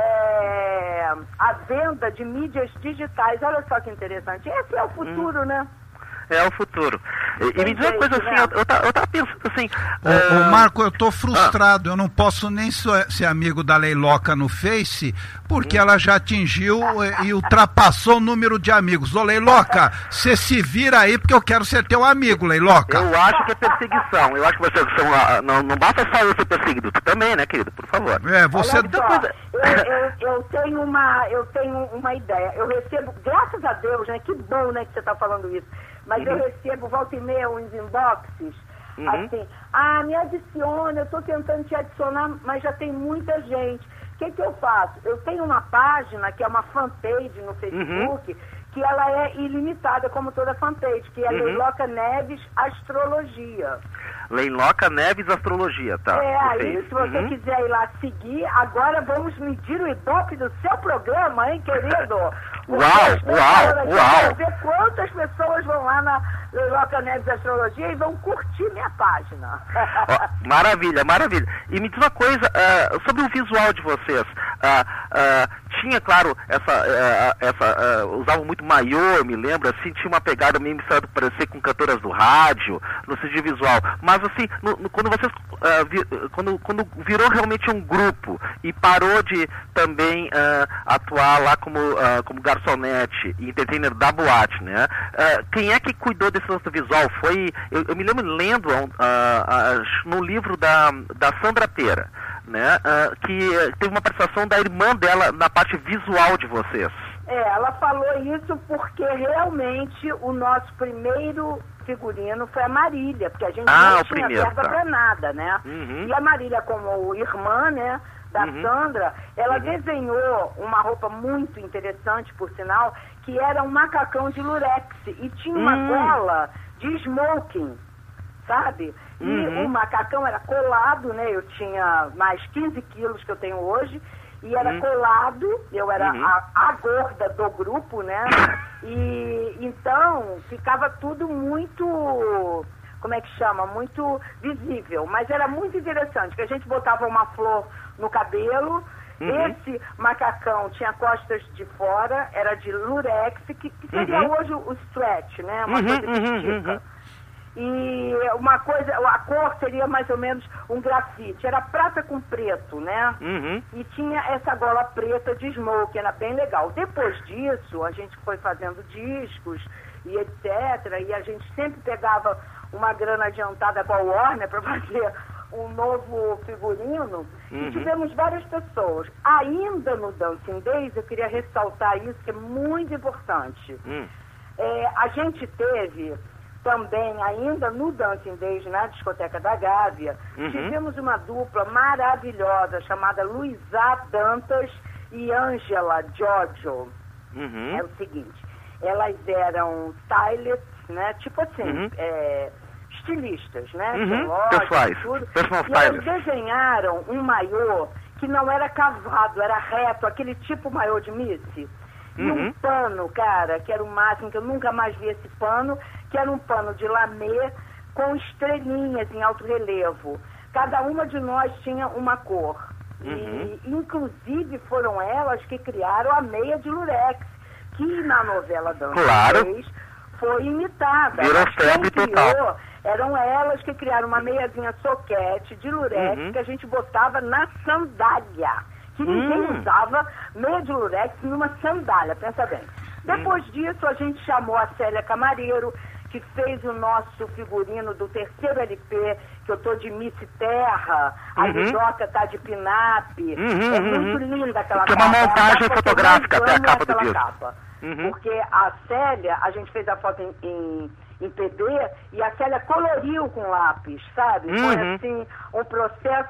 é, a venda de mídias digitais. Olha só que interessante. Esse é o futuro, né? É o futuro. E, e me diz uma Tem coisa jeito, assim, né? eu, eu, tava, eu tava pensando assim... Ô, ah, ô, Marco, eu tô frustrado, eu não posso nem so- ser amigo da Leiloca no Face, porque ela já atingiu eh, e ultrapassou o número de amigos. Ô, Leiloca, você se vira aí, porque eu quero ser teu amigo, Leiloca. Eu acho que é perseguição. Eu acho que vocês são... ah, não, não basta só eu ser perseguido, tu também, né, querido? Por favor. É, você... Olha só, eu, eu, eu tenho uma, eu tenho uma ideia. Eu recebo, graças a Deus, né? Que bom, né, que você está falando isso. Mas eu recebo, volta e meia, uns inboxes, Uhum. assim, ah, me adiciona, eu estou tentando te adicionar, mas já tem muita gente. O que que eu faço? Eu tenho uma página, que é uma fanpage no Facebook, que ela é ilimitada, como toda fanpage, que é Uhum. Leiloca Neves Astrologia. Leiloca Neves Astrologia, tá? É, No aí Face. se você Uhum. quiser ir lá seguir, agora vamos medir o Ibope do seu programa, hein, querido? Porque Uau, eu estou uau, falando aqui, uau. eu quero ver quantas pessoas vão lá na Leiloca Neves Astrologia e vão curtir minha página. Ó, maravilha, maravilha. E me diz uma coisa, ah, sobre o visual de vocês. Ah, ah, tinha, claro, essa, ah, essa ah, usavam muito maiô, eu me lembro, assim, tinha uma pegada meio misturada para parecer com cantoras do rádio, no sentido visual. Mas assim, no, no, quando vocês ah, vi, quando, quando virou realmente um grupo e parou de também ah, atuar lá como, ah, como garçonete e entertainer da boate, né? Ah, quem é que cuidou desse lance visual? Foi, eu, eu me lembro lendo ah, ah, no livro da, da Sandra Pera, né? Ah, que eh, teve uma participação da irmã dela na parte visual de vocês. É, ela falou isso porque realmente o nosso primeiro figurino foi a Marília, porque a gente Ah, não o tinha primeiro, verba tá. pra nada, né? Uhum. E a Marília, como irmã, né, da Uhum. Sandra, ela desenhou uma roupa muito interessante, por sinal, que era um macacão de lurex e tinha uma Hum. gola de smoking, sabe? E Uhum. o macacão era colado, né? Eu tinha mais quinze quilos que eu tenho hoje, e era Uhum. colado, eu era Uhum. a, a gorda do grupo, né? E então ficava tudo muito, como é que chama? Muito visível, mas era muito interessante, que a gente botava uma flor no cabelo. Uhum. Esse macacão tinha costas de fora, era de lurex, que, que seria Uhum. hoje o stretch, né? Uma Uhum, coisa que uhum, estica. uhum. E uma coisa, a cor seria mais ou menos um grafite, era prata com preto, né? Uhum. E tinha essa gola preta de smoke, era bem legal. Depois disso, a gente foi fazendo discos e etcétera. E a gente sempre pegava uma grana adiantada com a Warner para fazer um novo figurino. Uhum. E tivemos várias pessoas. Ainda no Dancing Days, eu queria ressaltar isso, que é muito importante. Hum. É, a gente teve também, ainda no Dancing Days, na discoteca da Gávea, Uhum. tivemos uma dupla maravilhosa chamada Luísa Dantas e Ângela Giorgio. Uhum. É o seguinte, elas eram stylists, né? Tipo assim, Uhum. é, estilistas, né? Uhum. Com loja, Pessoais, tudo. personal E elas stylists. desenharam um maiô que não era cavado, era reto, aquele tipo maiô de Missy. E Uhum. um pano, cara, que era o máximo, que eu nunca mais vi esse pano, que era um pano de lamê com estrelinhas em alto relevo. Cada uma de nós tinha uma cor. Uhum. E, inclusive, foram elas que criaram a meia de lurex, que na novela Dança Claro. Três foi imitada. Virou Mas quem febre total. criou eram elas que criaram uma meiazinha soquete de lurex Uhum. que a gente botava na sandália. Que ninguém Hum. usava meia de lurex numa sandália, pensa bem. Depois Hum. disso, a gente chamou a Célia Camareiro, que fez o nosso figurino do terceiro L P, que eu tô de Miss Terra, a Uhum. Lidoca tá de Pinap. Uhum, É uhum. muito linda aquela Que é capa. uma É a montagem capa que eu fotográfica mais até a amo, capa do aquela disco. capa. Uhum. Porque a Célia, a gente fez a foto em, em, em P D e a Célia coloriu com lápis, sabe? Foi Uhum. assim, um processo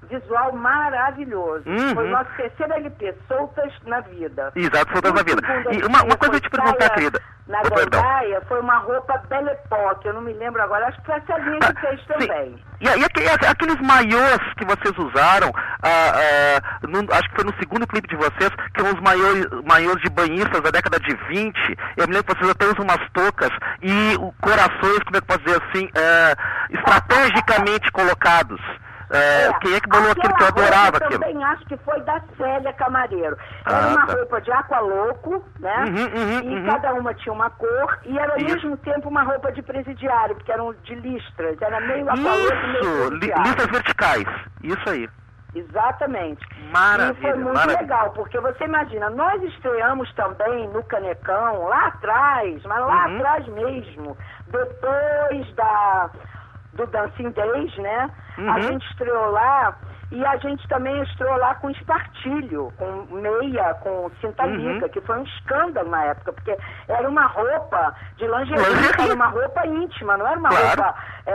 visual maravilhoso. Uhum. Foi o nosso terceiro L P, Soltas na Vida. Exato, Soltas na Vida. segundo E L P uma, uma coisa eu te foi perguntar, Saia querida. Na Oh, perdão. Gandaia, foi uma roupa Belle Époque, eu não me lembro agora, acho que foi a Celinha que fez também. Sim. E, e aqu- e aqueles maiôs que vocês usaram, ah, ah, no- acho que foi no segundo clipe de vocês, que são os maiôs, maiôs de banhistas da década de vinte. Eu me lembro que vocês até usam umas toucas e o- corações, como é que eu posso dizer assim, ah, estrategicamente colocados. Ah, quem é que bolou aquilo que eu Aquela adorava roupa aquilo? também acho que foi da Célia Camareiro. Era Ah, uma tá. roupa de aqualoco, né? Uhum, uhum, e uhum. cada uma tinha uma cor, e era ao Isso. mesmo tempo uma roupa de presidiário, porque eram de listras, era meio aqualoco e meio Isso, li- presidiário. listas verticais, isso aí. Exatamente. Maravilha, E foi muito maravilha. legal, porque você imagina, nós estreamos também no Canecão, lá atrás, mas lá Uhum. atrás mesmo, depois da, do Dancing Days, né? A Uhum. gente estreou lá e a gente também estreou lá com espartilho, com meia, com cinta Uhum. liga, que foi um escândalo na época, porque era uma roupa de lingerie, Lingerie. era uma roupa íntima, não era uma Claro. roupa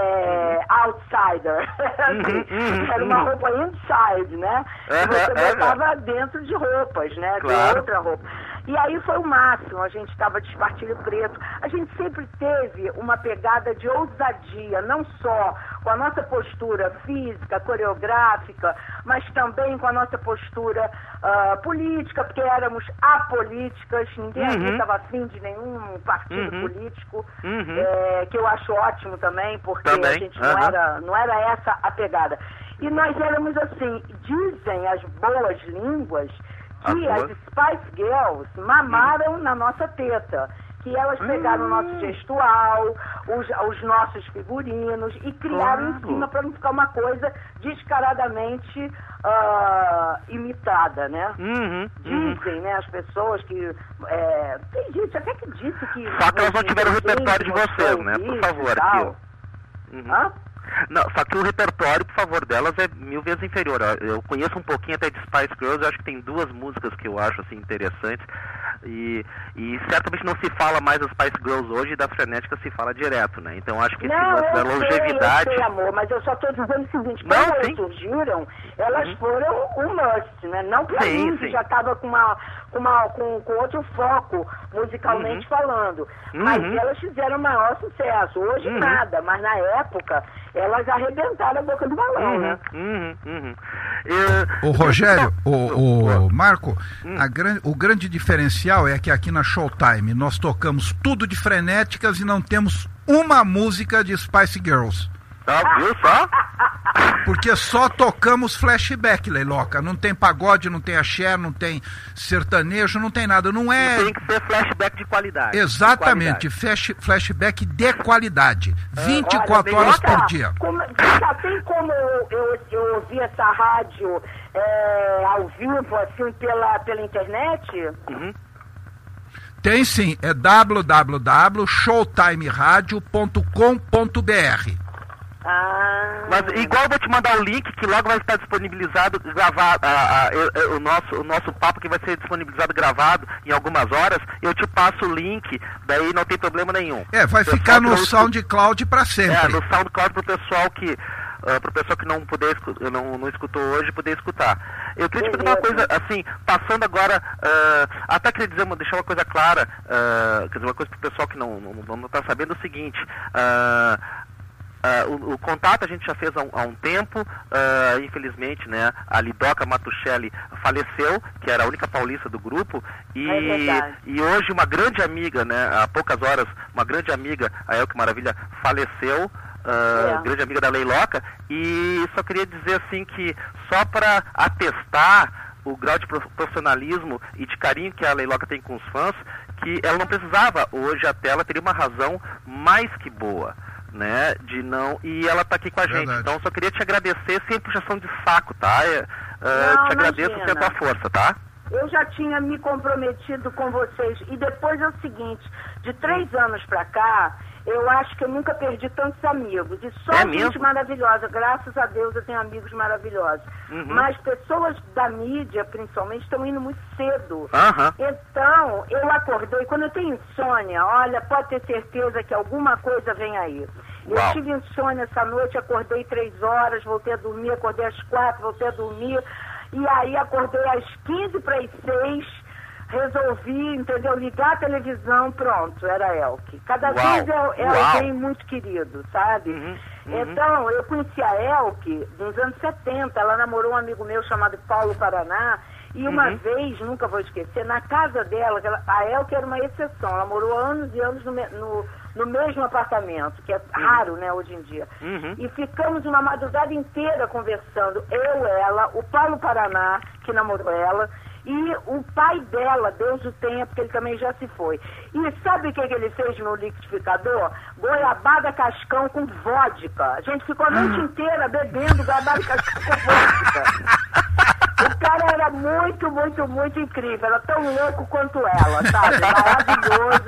é, outsider. Uhum, uhum, Era uma uhum. roupa inside, né? Aham, Que você aham. botava dentro de roupas, né? Claro. De outra roupa. E aí foi o máximo, a gente estava de espartilho preto. A gente sempre teve uma pegada de ousadia, não só com a nossa postura física, coreográfica, mas também com a nossa postura ah, política, porque éramos apolíticas, ninguém aqui Uhum. estava afim de nenhum partido Uhum. político, Uhum. é, que eu acho ótimo também, porque Também, a gente não aham. era, não era essa a pegada. E nós éramos assim, dizem as boas línguas que As as boas? Spice Girls mamaram na nossa teta. Que elas pegaram o nosso gestual, os, os nossos figurinos e criaram em Claro. cima para não ficar uma coisa descaradamente ah, imitada, né? Uhum, uhum. Dizem, né, as pessoas que... é, tem gente até que disse que... Só que elas não tiveram o ninguém repertório de mostrou vocês, né? isso Por e favor, tal. aqui. Uhum. Hã? Não, só que o repertório, por favor, delas é mil vezes inferior. Eu conheço um pouquinho até de Spice Girls, eu acho que tem duas músicas que eu acho assim interessantes. E, e certamente não se fala mais das Spice Girls hoje, e das frenéticas se fala direto, né? Então acho que esse Não, lance da eu sei, longevidade. eu sei, amor, mas eu só estou dizendo o seguinte, Não, quando elas sim. surgiram, elas Uhum. foram um must, né? Não pra Sim, mim, que sim. já estava com, uma, com, uma, com, com outro foco, musicalmente falando. Mas Uhum. elas fizeram o maior sucesso. Hoje Uhum. nada, mas na época elas arrebentaram a boca do balão, Uhum, né? uhum, uhum. Eu- O Rogério, o, o Hum. Marco, a gran, o grande diferencial é que aqui na Showtime nós tocamos tudo de frenéticas e não temos uma música de Spice Girls. Tá, viu só? Porque só tocamos flashback, Leiloca. Não tem pagode, não tem axé, não tem sertanejo, não tem nada. Não é. Tem que ser flashback de qualidade. Exatamente, De flash, flashback de qualidade. vinte e quatro Olha, horas Beijoca, por dia. Como, já tem como eu, eu, eu ouvir essa rádio é, ao vivo, assim, pela, pela internet? qualidade. Uhum. Tem sim, é w w w ponto showtime radio ponto com ponto b r. Ah, Mas igual eu vou te mandar o link que logo vai estar disponibilizado, gravado, a- a- eu- eu- o, nosso, o nosso papo que vai ser disponibilizado gravado em algumas horas, eu te passo o link, daí não tem problema nenhum. É, vai Pessoal ficar que no não escuta- SoundCloud para É, sempre. no SoundCloud pro pessoal que uh, pro pessoal que não puder escu- não, não escutou hoje poder escutar. Eu queria te perguntar uma coisa assim, passando agora, uh, até queria dizer, uma- deixar uma coisa clara, uh, quer dizer, uma coisa pro pessoal que não não, não tá sabendo o seguinte, uh, Uh, o, o contato a gente já fez há um, há um tempo, uh, infelizmente, né, a Lidoca Matuchelli faleceu, que era a única paulista do grupo, e, É verdade. e hoje uma grande amiga, né, há poucas horas, uma grande amiga, a Elke Maravilha, faleceu, uh, É. grande amiga da Leiloca, e só queria dizer assim que só para atestar o grau de prof- profissionalismo e de carinho que a Leiloca tem com os fãs, que ela não precisava, hoje até ela teria uma razão mais que boa, né, de não, e ela tá aqui com a gente, Verdade. então só queria te agradecer sem puxação de saco, tá? É, uh, Não, te agradeço imagina. sempre a tua força, tá? eu já tinha me comprometido com vocês. E depois é o seguinte, de três anos pra cá, eu acho que eu nunca perdi tantos amigos. E só É gente mesmo? maravilhosa. Graças a Deus eu tenho amigos maravilhosos. Uhum. Mas pessoas da mídia, principalmente, estão indo muito cedo. Aham. Então, eu acordei, quando eu tenho insônia, olha, pode ter certeza que alguma coisa vem aí. Eu Uau. tive insônia essa noite, acordei três horas, voltei a dormir, acordei às quatro, voltei a dormir. E aí acordei às quinze para as seis, resolvi, entendeu, ligar a televisão, pronto, era Elke. Cada Uau. vez é, é Uau. alguém muito querido, sabe? Uhum. Uhum. Então, eu conheci a Elke nos anos setenta, ela namorou um amigo meu chamado Paulo Paraná, e uma Uhum. vez, nunca vou esquecer, na casa dela, que ela, a Elke era uma exceção, ela morou anos e anos no, me- no, no mesmo apartamento, que é raro, né, hoje em dia. Uhum. E ficamos uma madrugada inteira conversando, eu, ela, o Paulo Paraná, que namorou ela, e o pai dela, Deus o tenha, porque ele também já se foi. E sabe o que, que ele fez no liquidificador? Goiabada cascão com vodka. A gente ficou a noite inteira bebendo goiabada cascão com vodka. O cara era muito, muito, muito incrível. Era tão louco quanto ela, sabe? Maravilhoso,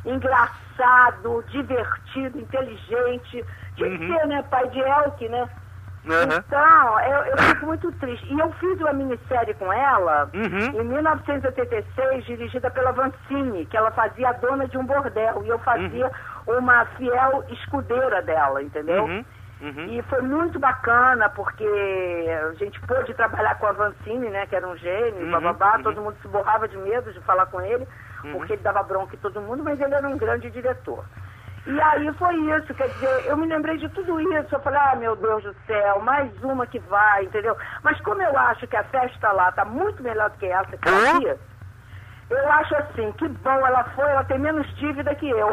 engraçado, divertido, inteligente. Tinha que Uhum. ser, né? Pai de Elke, né? Uhum. Então, eu, eu fico muito triste. E eu fiz uma minissérie com ela Uhum. em mil novecentos e oitenta e seis, dirigida pela Vancini, que ela fazia a dona de um bordel. E eu fazia uma fiel escudeira dela, entendeu? Uhum. Uhum. E foi muito bacana, porque a gente pôde trabalhar com a Vancini, né, que era um gênio, Uhum, bababá, uhum. todo mundo se borrava de medo de falar com ele, Uhum. porque ele dava bronca em todo mundo, mas ele era um grande diretor. E aí foi isso, quer dizer, eu me lembrei de tudo isso, eu falei, ah, meu Deus do céu, mais uma que vai, entendeu? Mas como eu acho que a festa lá tá muito melhor do que essa que Hã? aqui, eu acho assim, que bom ela foi, ela tem menos dívida que eu.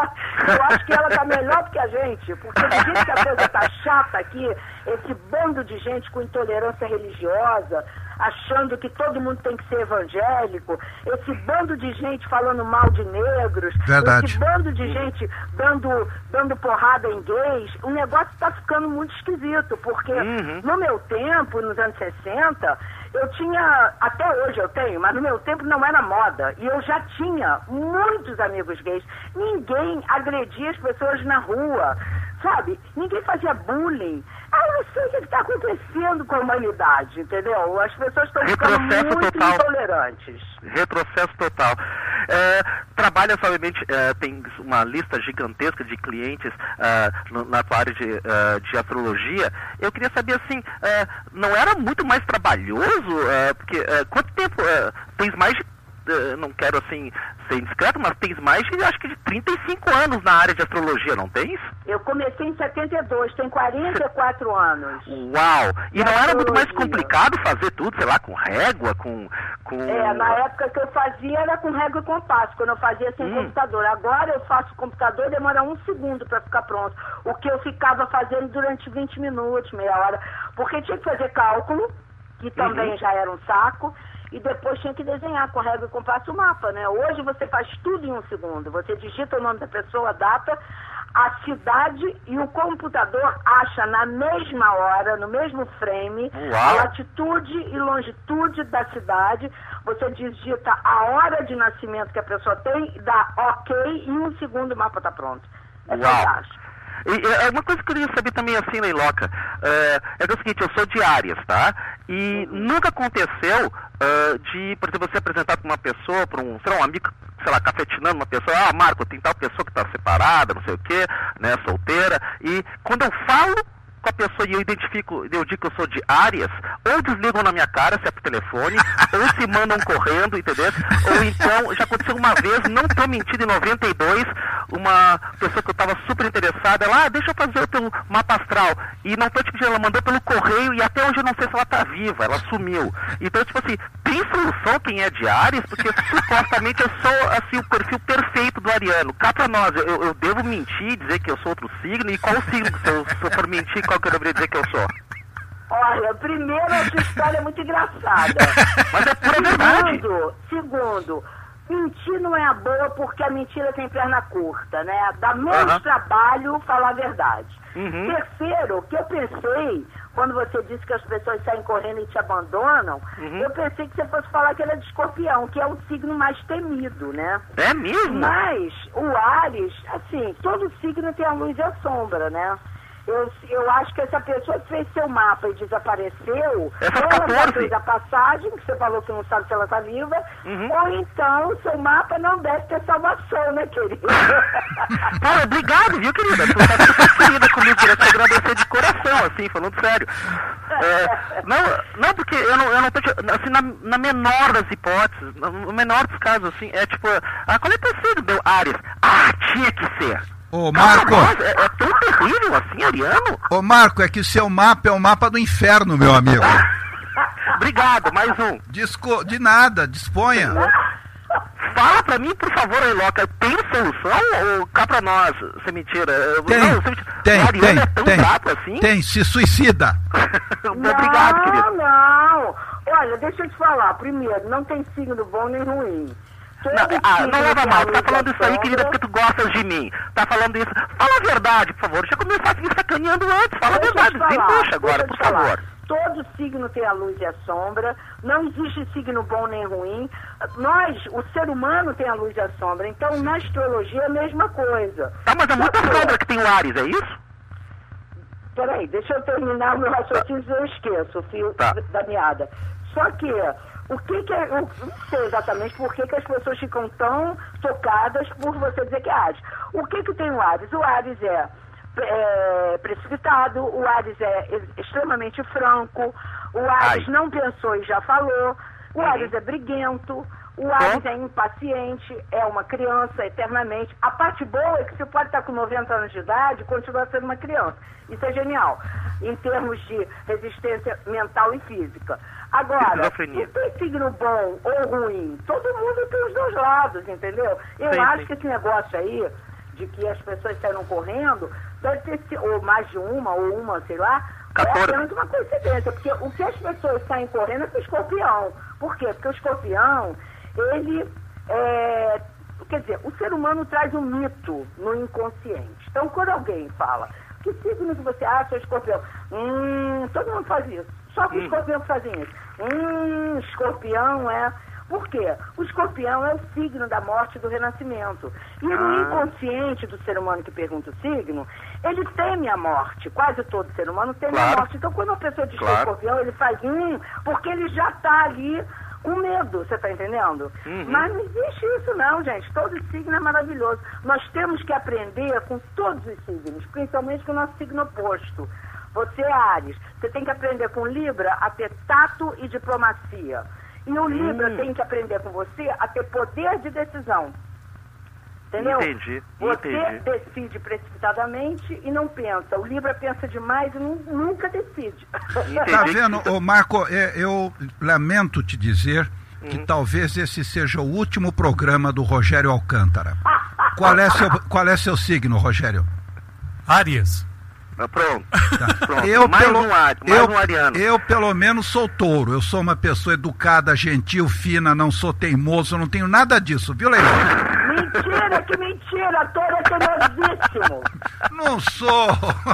Eu acho que ela tá melhor do que a gente, porque do jeito que a coisa tá chata aqui, esse bando de gente com intolerância religiosa, achando que todo mundo tem que ser evangélico, esse bando de gente falando mal de negros, Verdade. esse bando de gente dando, dando porrada em gays, o negócio tá ficando muito esquisito, porque Uhum. no meu tempo, nos anos sessenta, eu tinha, até hoje eu tenho, mas no meu tempo não era moda. E eu já tinha muitos amigos gays. Ninguém agredia as pessoas na rua, sabe? Ninguém fazia bullying. Ah, eu não sei o que está acontecendo com a humanidade, entendeu? As pessoas estão ficando Retrocesso muito total. intolerantes. Retrocesso total. É, trabalha, obviamente, é, tem uma lista gigantesca de clientes é, no- na tua área de, é, de astrologia. Eu queria saber, assim, é, não era muito mais trabalhoso? É, porque, é, quanto tempo é, tens mais de, é, não quero, assim, ser indiscreto, mas tens mais de, acho que de trinta e cinco anos na área de astrologia, não tens? Eu comecei em setenta e dois, tem quarenta e quatro anos. Uau! E não era muito mais Astrologia. complicado fazer tudo, sei lá, com régua, com... com... É, na época que eu fazia era com régua e compasso, quando eu fazia sem Hum. computador. Agora eu faço computador, demora um segundo para ficar pronto. O que eu ficava fazendo durante vinte minutos, meia hora. Porque tinha que fazer cálculo, que também Uhum. já era um saco, e depois tinha que desenhar com régua e compasso o mapa, né? Hoje você faz tudo em um segundo. Você digita o nome da pessoa, a data, a cidade, e o computador acha na mesma hora, no mesmo frame, Uau. a latitude e longitude da cidade. Você digita a hora de nascimento que a pessoa tem, dá ok, e em um segundo o mapa está pronto. É Uau. fantástico. E, é uma coisa que eu queria saber também, assim, Leiloca, é, é que é o seguinte, eu sou de Áries, tá? E nunca aconteceu ah, de, por exemplo, você apresentar para uma pessoa, para um, sei lá, um amigo, sei lá, cafetinando uma pessoa, ah, Marco, tem tal pessoa que está separada, não sei o quê, né, solteira, e quando eu falo com a pessoa e eu identifico, eu digo que eu sou de Áries, ou desligam na minha cara se é por telefone, ou se mandam correndo, entendeu? Ou então, já aconteceu uma vez, não tô mentindo, em noventa e dois, uma pessoa que eu tava super interessada, ela, ah, deixa eu fazer o teu mapa astral. E não tô te pedindo, ela mandou pelo correio e até hoje eu não sei se ela tá viva, ela sumiu. Então, tipo assim, tem solução quem é de Áries, porque supostamente eu sou, assim, o perfil perfeito do ariano. Cá pra nós, eu, eu devo mentir, dizer que eu sou outro signo, e qual signo, se eu, se eu for mentir, qual que eu deveria dizer que eu sou? Olha, primeiro, a sua história é muito engraçada. Mas é pura verdade. Segundo, segundo, mentir não é a boa porque a mentira tem perna curta, né? Dá menos Aham. trabalho falar a verdade. Uhum. Terceiro, que eu pensei, quando você disse que as pessoas saem correndo e te abandonam, Uhum. eu pensei que você fosse falar que ele é de escorpião, que é o signo mais temido, né? É mesmo? Mas o Áries, assim, todo signo tem a luz e a sombra, né? Eu, eu acho que essa pessoa fez seu mapa e desapareceu, Essa ela já quatorze. fez a passagem, que você falou que não sabe se ela está viva, Uhum. ou então seu mapa não deve ter salvação, né, querido? Pô, obrigado, viu, querida? Tu tá super querida comigo, queria te agradecer de coração, assim, falando sério. É, não, não, porque eu não, eu não tô te, assim, na, na menor das hipóteses, no menor dos casos, assim, é tipo, ah, qual é teu signo, meu Áries? Ah, tinha que ser. Ô, Marco, Nossa, é, é tão terrível assim, Ariano? ô, Marco, é que seu mapa é o mapa do inferno, meu amigo. Obrigado, mais um. Disco, de nada, disponha. Fala pra mim, por favor, Leiloca, tem solução ou cá pra nós, sem mentira? Tem, Não, sem mentira. tem, O Ariano tem, é tão tem, brabo assim? tem, se suicida. Obrigado, não, querido. não. Olha, deixa eu te falar. Primeiro, não tem signo bom nem ruim. Todo Não, ah, signo não leva tem a mal, tu tá luz falando e a isso aí, sombra. querida, porque tu gostas de mim. Tá falando isso. Fala a verdade, por favor. Deixa eu começar me sacaneando antes. Fala a Deixa eu verdade, te falar, desembucha agora, deixa eu por te falar. favor. Todo signo tem a luz e a sombra, não existe signo bom nem ruim. Nós, o ser humano tem a luz e a sombra, então na astrologia é a mesma coisa. Tá, mas é muita Só que- sombra que tem o Ares, é isso? Peraí, deixa eu terminar o meu raciocínio, eu esqueço o fio Tá. da meada. Só que, o que que é, eu não sei exatamente por que que as pessoas ficam tão tocadas por você dizer que é Ares. O que que tem o Ares? O Ares é, é precipitado, o Ares é extremamente franco, o Ares Ai. não pensou e já falou, o Uhum. Ares é briguento, o Ares é impaciente, é uma criança eternamente. A parte boa é que você pode estar com noventa anos de idade e continuar sendo uma criança. Isso é genial, em termos de resistência mental e física. Agora, Esquizofrenia. não tem signo bom ou ruim. Todo mundo tem os dois lados, entendeu? Eu Sim, acho sim. que esse negócio aí, de que as pessoas saíram correndo, deve ter sido, ou mais de uma, ou uma, sei lá, é quatorze. apenas uma coincidência. Porque o que as pessoas saem correndo é com o escorpião. Por quê? Porque o escorpião, ele é... Quer dizer, o ser humano traz um mito no inconsciente. Então, quando alguém fala, que signo que você acha, escorpião? Hum, todo mundo faz isso. Só que o Hum. escorpião fazia isso. Hum, escorpião é... Por quê? O escorpião é o signo da morte e do renascimento. E no Ah. inconsciente do ser humano que pergunta o signo, ele teme a morte. Quase todo ser humano teme Claro. a morte. Então, quando uma pessoa diz que é Claro. escorpião, ele faz hum, porque ele já está ali com medo, você está entendendo? Uhum. Mas não existe isso não, gente. Todo signo é maravilhoso. Nós temos que aprender com todos os signos, principalmente com o nosso signo oposto. Você, Áries, você tem que aprender com Libra a ter tato e diplomacia. E o Libra Hum. tem que aprender com você a ter poder de decisão. Entendeu? Entendi, Você entendi. decide precipitadamente e não pensa. O Libra pensa demais e nu- nunca decide. Entendi. Tá vendo, ô Marco, é, eu lamento te dizer que Uhum. talvez esse seja o último programa do Rogério Alcântara. Qual é seu, qual é seu signo, Rogério? Áries. Ah, Pronto. Pronto. Eu mais pelo, um Ares, mais eu, um Ariano. eu, pelo menos, sou touro. Eu sou uma pessoa educada, gentil, fina, não sou teimoso, não tenho nada disso, viu, Leilão? Mentira, que mentira! Touro é teimosíssimo! Não sou.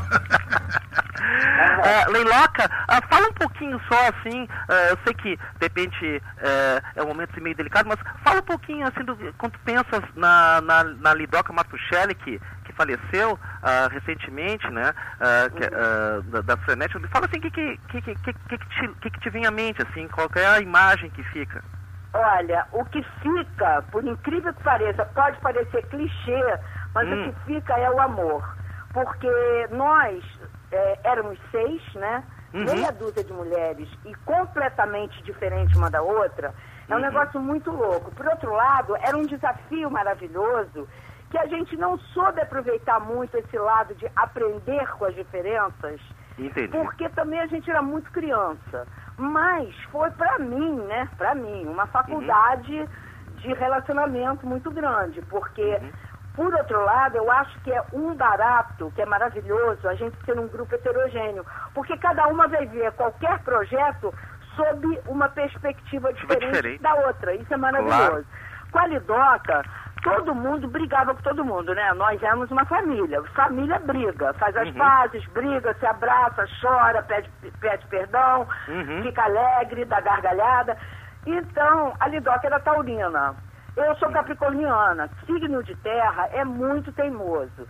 Ah, Leiloca, ah, fala um pouquinho só assim, ah, eu sei que de repente eh, é um momento meio delicado, mas fala um pouquinho assim, do, quando tu pensas na, na, na Lidoca Martuchelli, que, que faleceu ah, recentemente, né, ah, que, ah, da, da Frenética, fala assim, o que que, que, que, que, que, te, que que te vem à mente, assim, qual que é a imagem que fica? Olha, o que fica, por incrível que pareça, pode parecer clichê, mas Hum. o que fica é o amor. Porque nós é, éramos seis, né? Uhum. Meia dúzia de mulheres e completamente diferente uma da outra. É um Uhum. negócio muito louco. Por outro lado, era um desafio maravilhoso que a gente não soube aproveitar muito esse lado de aprender com as diferenças. Entendi. Porque também a gente era muito criança. Mas foi pra mim, né? Pra mim, uma faculdade de relacionamento muito grande. Porque, por outro lado, eu acho que é um barato, que é maravilhoso, a gente ser um grupo heterogêneo. Porque cada uma vai ver qualquer projeto sob uma perspectiva diferente, diferente. da outra. Isso é maravilhoso. Claro. Com a Lidoca, todo mundo brigava com todo mundo, né? Nós éramos uma família. Família briga, faz as Uhum. pazes, briga, se abraça, chora, pede, pede perdão, Uhum. fica alegre, dá gargalhada. Então, a Lidoca era taurina. Eu sou capricorniana. Signo de terra é muito teimoso.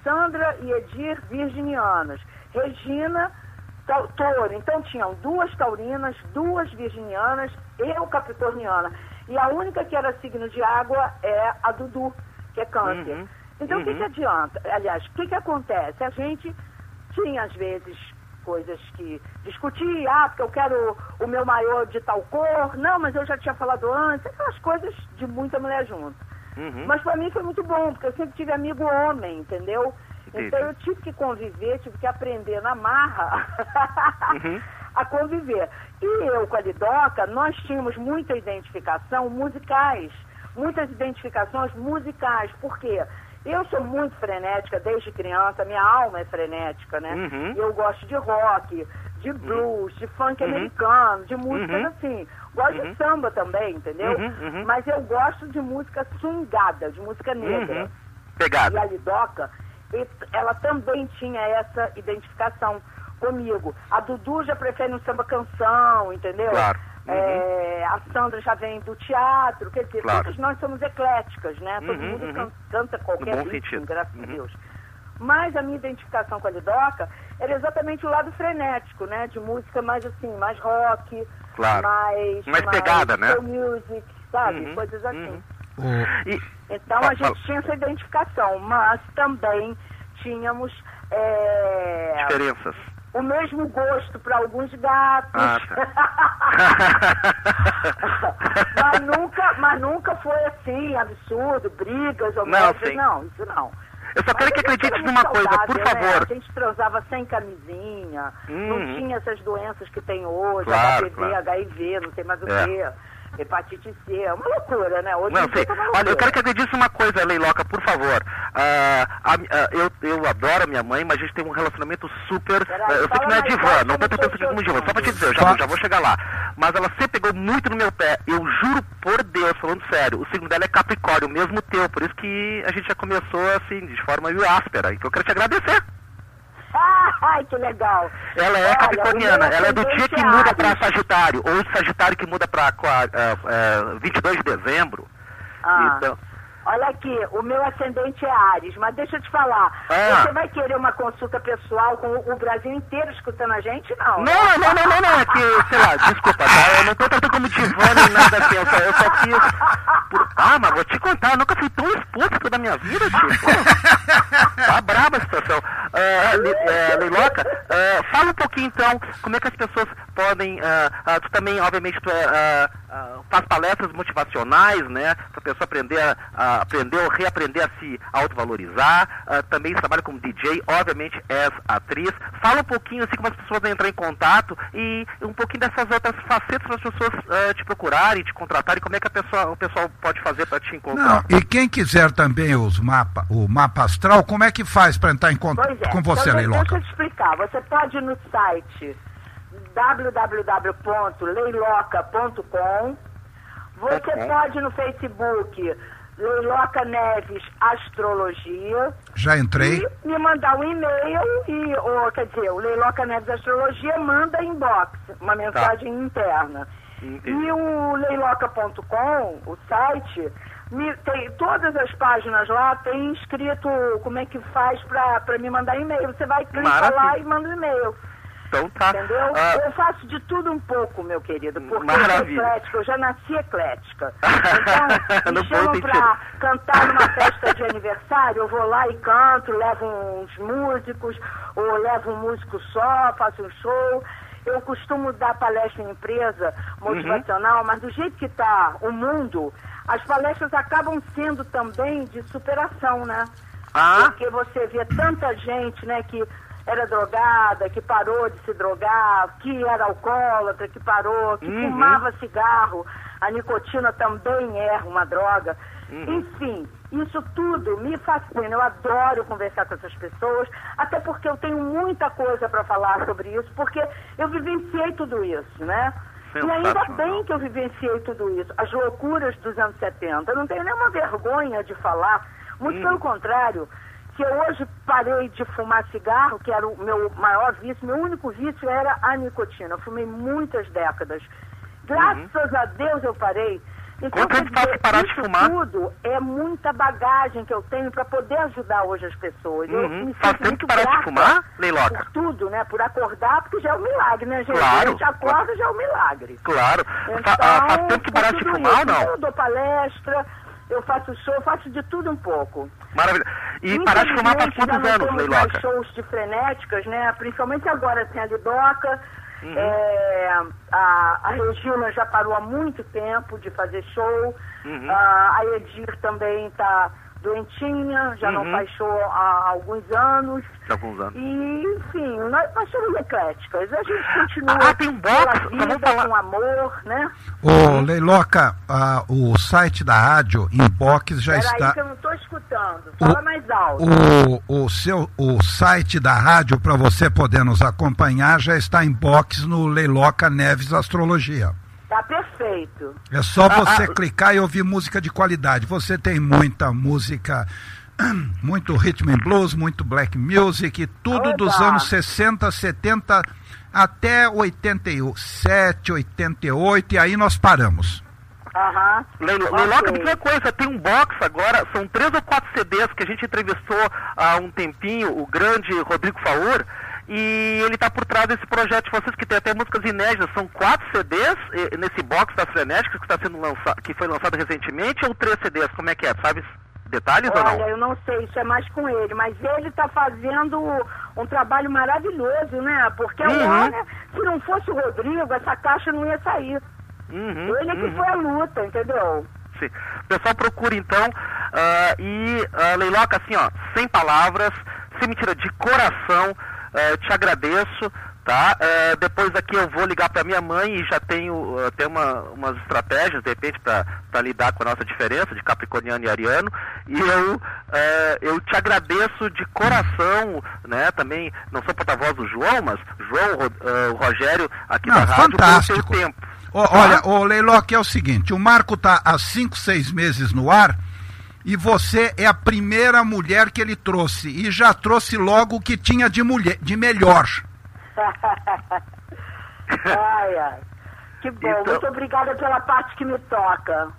Sandra e Edir virginianas, Regina touro. Então tinham duas taurinas, duas virginianas, eu capricorniana. E a única que era signo de água é a Dudu, que é câncer. Uhum. Então o que, Uhum. que adianta? Aliás, o que, que acontece? A gente tinha às vezes coisas que discutia, ah, porque eu quero o meu maior de tal cor, não, mas eu já tinha falado antes, aquelas coisas de muita mulher junto. Uhum. Mas pra mim foi muito bom, porque eu sempre tive amigo homem, entendeu? Entendi. Então eu tive que conviver, tive que aprender na marra Uhum. a conviver. E eu com a Lidoca, nós tínhamos muita identificação musicais, muitas identificações musicais, por quê? Eu sou muito frenética desde criança, minha alma é frenética, né? Uhum. Eu gosto de rock, de blues, de funk Uhum. americano, de músicas Uhum. assim. Gosto Uhum. de samba também, entendeu? Uhum, uhum. Mas eu gosto de música swingada, de música negra. Uhum. Pegada. E a Lidoca, e- ela também tinha essa identificação comigo. A Dudu já prefere um samba canção, entendeu? Claro. Uhum. É, a Sandra já vem do teatro, quer dizer, Claro. todos nós somos ecléticas, né? Todo Uhum, mundo uhum. can- canta qualquer No bom ritmo, sentido. graças a Uhum. Deus. Mas a minha identificação com a Lidoca era exatamente o lado frenético, né? De música mais assim, mais rock, Claro. mais... Mais pegada, né? soul music, sabe? Uhum, Coisas assim. uhum. O- E, Então Fala, a gente fala. tinha essa identificação, mas também tínhamos é, diferenças. o mesmo gosto para alguns gatos. Ah, mas, nunca, mas nunca foi assim, absurdo, brigas ou Não, merda. sim. Não, isso não. Eu só quero Mas que a gente acredite era numa muito coisa, por saudável, né? favor. A gente transava sem camisinha, Uhum. não tinha essas doenças que tem hoje, Claro, H P V, claro. H I V, não sei mais o É. quê, hepatite C, é uma loucura, né? Hoje Não, em dia sei. tá uma Olha, loucura. eu quero que acredite uma coisa, Leiloca, por favor. Ah, a- a- eu, eu adoro a minha mãe, mas a gente tem um relacionamento super... Peraí, ah, eu sei fala que não é mais divã, alto, não eu tô não tentando tô ser como divã, só pra te ouvindo. dizer, eu já, Fa- vou- já vou chegar lá. Mas ela sempre pegou muito no meu pé, eu juro por Deus, falando sério, o signo dela é Capricórnio, o mesmo teu, por isso que a gente já começou assim, de forma meio áspera, então eu quero te agradecer. Ai, que legal. Ela é Olha, capricorniana, o meu ela é do dia ascendente que é muda Áries. pra Sagitário, ou de Sagitário que muda pra qua- ah, ah, vinte e dois de dezembro. Ah. Então, Olha aqui, o meu ascendente é Áries, mas deixa eu te falar, Ah. você vai querer uma consulta pessoal com o Brasil inteiro escutando a gente? Não. Não, não, não, não, não, é que, sei lá, desculpa, tá? Eu não tô tratando como divã nem nada assim, eu só, eu só quis... por- Ah, mas vou te contar, eu nunca fui tão exposto toda a minha vida, tipo. Tá braba a situação. Ah, Le- eh, Leiloca, ah, fala um pouquinho então, como é que as pessoas podem... ah, ah, tu também, obviamente, tu é, ah, ah, faz palestras motivacionais, né? Pra pessoa aprender a, a aprender ou reaprender a se autovalorizar. Ah, também trabalha como D J, obviamente és atriz. Fala um pouquinho assim como as pessoas vão entrar em contato e um pouquinho dessas outras facetas para as pessoas ah, te procurarem, te contratarem. Como é que a pessoa, o pessoal pode fazer para te encontrar? Não, e quem quiser também os mapa, o mapa astral, como é que faz para entrar em contato Pois é, com você, então, Leiloca? deixa eu te explicar, você pode ir no site w w w ponto leiloca ponto com, você Ponto com. pode ir no Facebook Leiloca Neves Astrologia, Já entrei. e me mandar um e-mail, e, ou, quer dizer, o Leiloca Neves Astrologia manda inbox, uma mensagem interna. Entendi. E o leiloca ponto com, o site, me, tem, todas as páginas lá tem escrito como é que faz pra, pra me mandar e-mail. Você vai clicar Maravilha. lá e manda um e-mail. Então tá. Entendeu? Ah, Eu faço de tudo um pouco, meu querido, porque Maravilha. eu sou eclética, eu já nasci eclética. Então, No me bom chamam sentido. pra cantar numa festa de aniversário, eu vou lá e canto, levo uns músicos, ou levo um músico só, faço um show. Eu costumo dar palestra em empresa motivacional, mas do jeito que está o mundo, as palestras acabam sendo também de superação, né? Ah. Porque você vê tanta gente, né, que era drogada, que parou de se drogar, que era alcoólatra, que parou, que Uhum. fumava cigarro. A nicotina também é uma droga. Uhum. Enfim, isso tudo me fascina. Eu adoro conversar com essas pessoas, até porque eu tenho muita coisa para falar sobre isso, porque eu vivenciei tudo isso, né? E ainda Sensacional. bem que eu vivenciei tudo isso. As loucuras dos anos setenta. Eu não tenho nenhuma vergonha de falar. Muito Hum. pelo contrário, que eu hoje parei de fumar cigarro, que era o meu maior vício. Meu único vício era a nicotina. Eu fumei muitas décadas. Graças a Deus eu parei. Então, Quanto quer tempo faz dizer, que parar de isso fumar? tudo é muita bagagem que eu tenho para poder ajudar hoje as pessoas. Eu Uhum. me Faz sinto tempo muito que parar de grata fumar, Leiloca? por tudo, né? Por acordar, porque já é um milagre, né, gente? Claro. A gente acorda, já é um milagre. Claro. Então, Fa- ah, faz tempo que por parar de tudo fumar isso. ou não? Eu dou palestra, eu faço show, eu faço de tudo um pouco. Maravilha. E parar de fumar faz Infelizmente, já quantos não anos, temos mais Leiloca? shows de frenéticas, né? Principalmente agora, assim, a Lidoca. Uhum. É, a, a Regina já parou há muito tempo de fazer show. Uhum. A, a Edir também está doentinha, já não Uhum. faz show há alguns anos. De alguns anos. E, enfim, nós, nós somos ecléticas. A gente continua Ah, tem um box, pela só vida, vamos falar- com amor, né? Ô, Leiloca, ah, o site da rádio Inbox já Peraí está... que eu não estou escutando. Fala mais alto. O, o, seu, o site da rádio, para você poder nos acompanhar, já está em box no Leiloca Neves Astrologia. Tá perfeito. É só você ah, clicar e ouvir música de qualidade. Você tem muita música, muito rhythm and blues, muito black music, tudo Oba! dos anos sessenta, setenta até oitenta e sete, oitenta e oito, e aí nós paramos. Aham. Leilo- Ok. Leiloca, me diz uma coisa, tem um box agora, são três ou quatro C Ds que a gente entrevistou há um tempinho, o grande Rodrigo Faur, e ele está por trás desse projeto de vocês, que tem até músicas inéditas. São quatro C Ds eh, nesse box das Frenéticas que, está sendo lançado, que foi lançado recentemente, ou três C Ds? Como é que é? Sabe detalhes ou não? Olha, eu não sei, isso é mais com ele, mas ele está fazendo um trabalho maravilhoso, né? Porque Uhum. olha, se não fosse o Rodrigo, essa caixa não ia sair. Uhum, Ele é que uhum. foi a luta, entendeu? Sim. O pessoal procura então, ah, e ah, Leiloca, assim, ó, sem palavras, sem mentira, de coração, ah, te agradeço, tá? Ah, depois aqui eu vou ligar para minha mãe e já tenho ah, até uma, umas estratégias, de repente, para lidar com a nossa diferença de capricorniano e ariano, e eu, ah, eu te agradeço de coração, né? Também, não sou porta-voz do João, mas João, Ro- ah, o Rogério, aqui Não, da rádio, fantástico. pelo seu tempo. Ó, olha, o Leiloca, é o seguinte, o Marco está há cinco, seis meses no ar e você é a primeira mulher que ele trouxe e já trouxe logo o que tinha de, mulher, de melhor. Ai, ai. Que bom, Então- muito obrigada pela parte que me toca.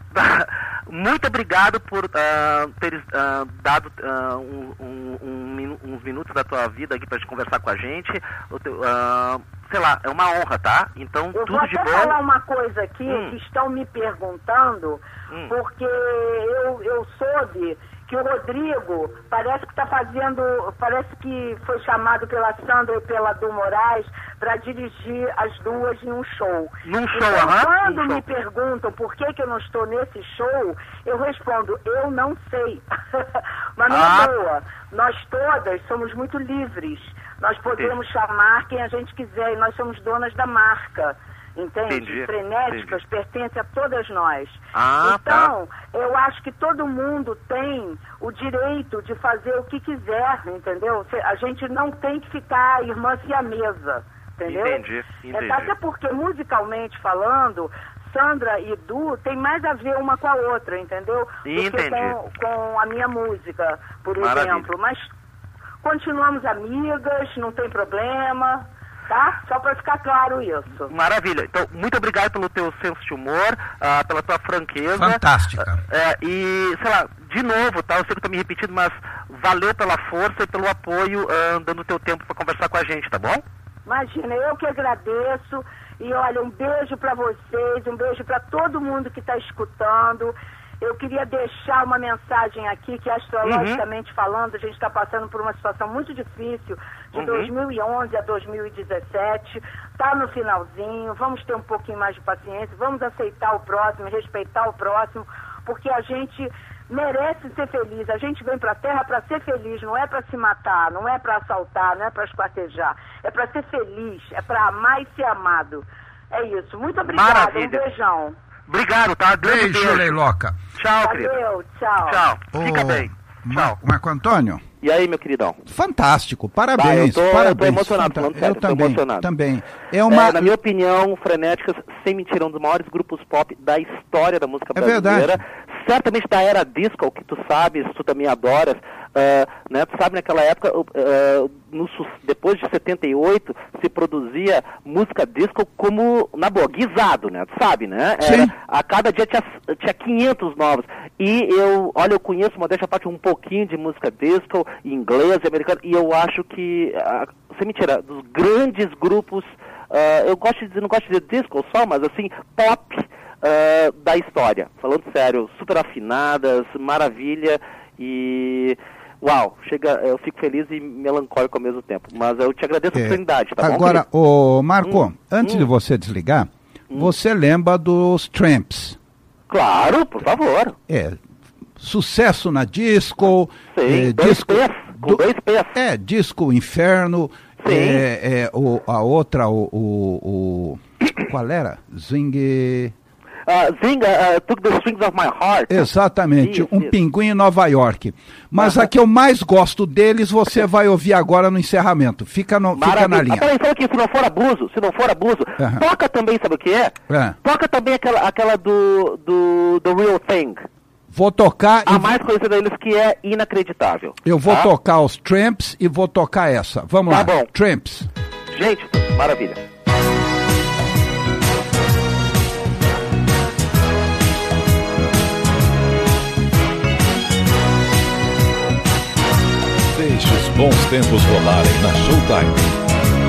Muito obrigado por ah, ter ah, dado ah, um- um- um minu- uns minutos da tua vida aqui para conversar com a gente. O teu, ah, sei lá, é uma honra, tá? Então, Eu tudo vou de até bom. falar uma coisa aqui Hum. que estão me perguntando, Hum. porque eu, eu soube que o Rodrigo parece que está fazendo, parece que foi chamado pela Sandra e pela Du Moraes para dirigir as duas em um show. Num show, então, aham, quando num me show. perguntam por que, que eu não estou nesse show, eu respondo, eu não sei. Mas não Ah. é boa. Nós todas somos muito livres. Nós podemos chamar quem a gente quiser e nós somos donas da marca. Entende? Entendi, Frenéticas pertence a todas nós. Ah, então, eu acho que todo mundo tem o direito de fazer o que quiser, entendeu? Se- A gente não tem que ficar irmã siamesa, entendeu? Entendi, entendi. É, até porque, musicalmente falando, Sandra e Du tem mais a ver uma com a outra, entendeu? Do que Entendi. com, com a minha música, por Maravilha. exemplo. Mas continuamos amigas, não tem problema, tá? Só para ficar claro isso. Maravilha. Então, muito obrigado pelo teu senso de humor, ah, pela tua franqueza. Fantástica. É, e, sei lá, de novo, tá? Eu sei que eu tô me repetindo, mas valeu pela força e pelo apoio, ah, dando o teu tempo para conversar com a gente, tá bom? Imagina, eu que agradeço. E olha, um beijo para vocês, um beijo para todo mundo que está escutando. Eu queria deixar uma mensagem aqui que, astrologicamente falando, a gente está passando por uma situação muito difícil de Uhum. dois mil e onze a dois mil e dezessete. Está no finalzinho, vamos ter um pouquinho mais de paciência, vamos aceitar o próximo, respeitar o próximo, porque a gente merece ser feliz. A gente vem para a Terra para ser feliz, não é para se matar, não é para assaltar, não é para esquartejar. É para ser feliz, é para amar e ser amado. É isso. Muito obrigada. Maravilha. Um beijão. Obrigado, tá? Grande Beijo, Leiloca. Tchau, querido. Valeu, tchau. Tchau. Fica Ô, bem. Ma- Tchau. Marco Antônio, E aí, meu queridão? fantástico, parabéns, Ah, eu tô- eu tô parabéns. emocionado, Fanta- falando sério, eu tô também, emocionado. também. É uma... É, na minha opinião, Frenéticas, sem mentira, um dos maiores grupos pop da história da música É brasileira. verdade. Certamente da era disco, que tu sabes, tu também adoras. uh, né, tu sabe, naquela época, uh, no, depois de setenta e oito, se produzia música disco como, na boa, guisado, né, tu sabe, né? Era, a cada dia tinha, tinha quinhentos novos. E eu, olha, eu conheço, modéstia à parte, um pouquinho de música disco, inglês e americano, e eu acho que, uh, sem mentira, dos grandes grupos, uh, eu gosto de dizer, não gosto de dizer disco só, mas assim, pop uh, da história. Falando sério, super afinadas, maravilha, e uau, chega, eu fico feliz e melancólico ao mesmo tempo. Mas eu te agradeço a é, oportunidade, tá agora, bom? Agora, ô Marco, hum, antes hum. de você desligar, hum. você lembra dos Tramps? Claro, por favor. É, sucesso na disco. Sim, é, dois disco, pés, com do, dois pés. É, disco Inferno. Sim. É, é, o, a outra, o, o, o qual era? Zing... Uh, Zing, uh, Took the Strings of My Heart. Exatamente, isso, um isso. pinguim em Nova York. Mas uh-huh. a que eu mais gosto deles, você vai ouvir agora no encerramento. Fica, no, fica na linha. Ah, peraí, fala aqui, se não for abuso, se não for abuso, uh-huh. toca também, sabe o que é? Uh-huh. Toca também aquela, aquela do, do, do Real Thing. Vou tocar... A e... mais conhecida deles, que é Inacreditável. Eu vou tá? tocar os Tramps e vou tocar essa. Vamos tá lá, bom. Tramps. Gente, maravilha. Deixe os bons tempos rolarem na Showtime.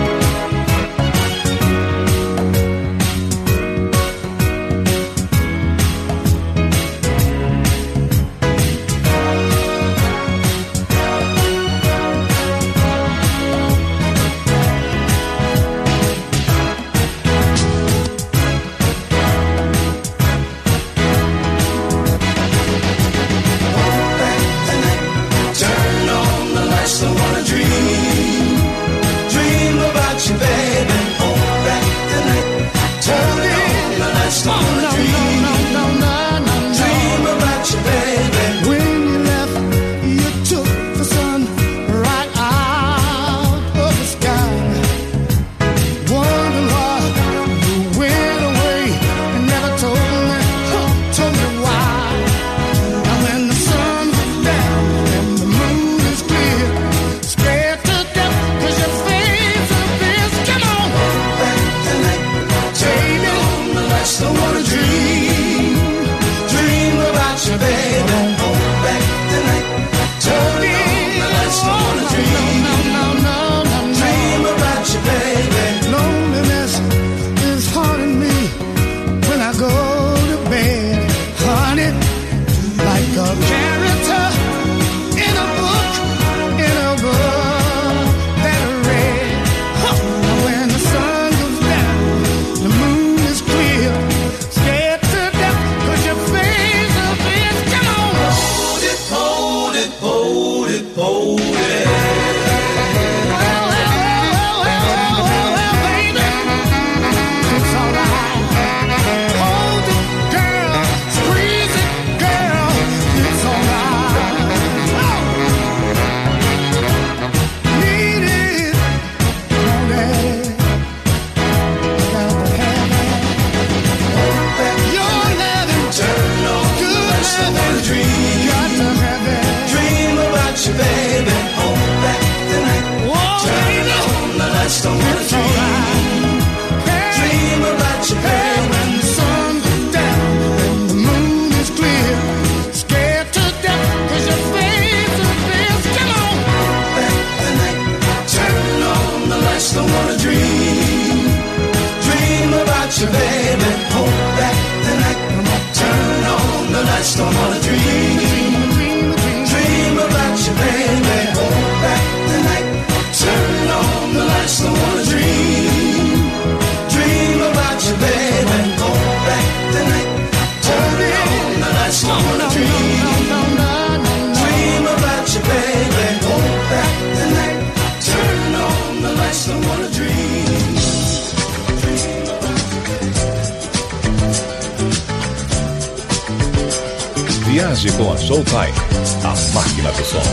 Viaje com a Showtime, a máquina do som.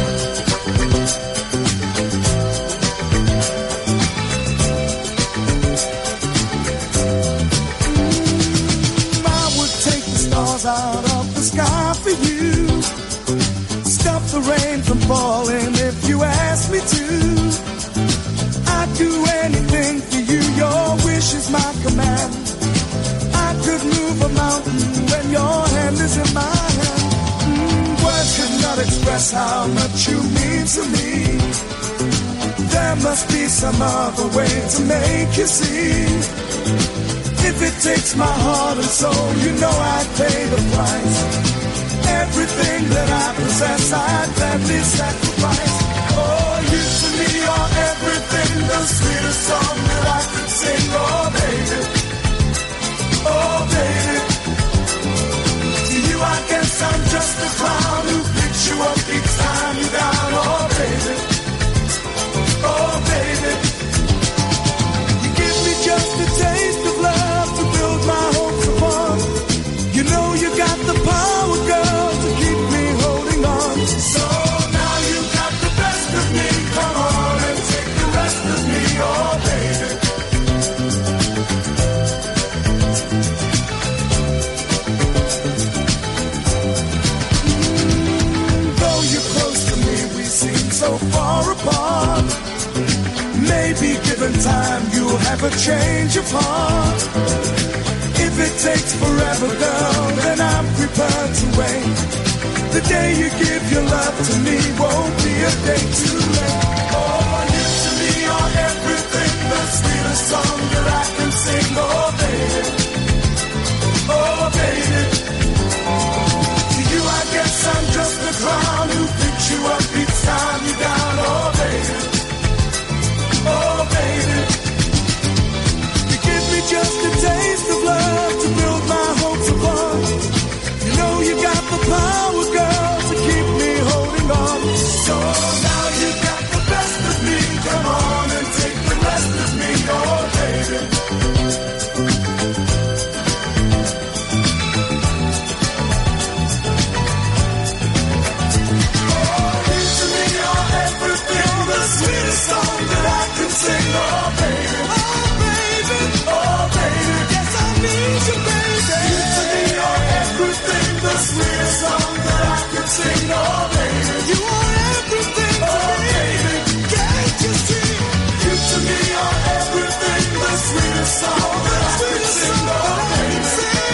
I would take the stars out of the sky for you. Stop the rain from falling. is in my hand. Mm, words cannot express how much you mean to me. There must be some other way to make you see. If it takes my heart and soul, you know I'd pay the price. Everything that I possess, I'd gladly sacrifice. Oh, you to me are everything, the sweetest song that I could sing. Oh, baby, oh, baby. To you I guess I'm just a clown who picks you up each time you're down. Oh, baby, oh, baby. You give me just a taste of love to build my hopes upon. You know you got the power, girl, to keep me holding on. So now you got the best of me. Come on and take the rest of me, oh baby. Mm, though you're close to me, we seem so far apart. Maybe given time, you'll have a change of heart. If it takes forever, girl, then I'm prepared to wait. The day you give your love to me won't be a day too late. Oh, you to me are everything, the sweetest song that I can sing. Oh, baby, oh, baby. To you I guess I'm just a clown who picks you up each time you're down. Oh, baby, oh, baby. You give me just a taste of love to build my hopes upon. You know you got the power, girl, to keep me holding on. So now you got the best of me. Come on and take the rest of me, oh baby. Oh, you to me are everything, the sweetest song that I can sing, oh baby. Oh baby, oh baby, yes I need you, baby. You to me are everything, the sweetest song that I can sing, oh baby. You are everything to oh, me, baby. Can't you see? You to me are everything, the sweetest song that I can sing, oh baby.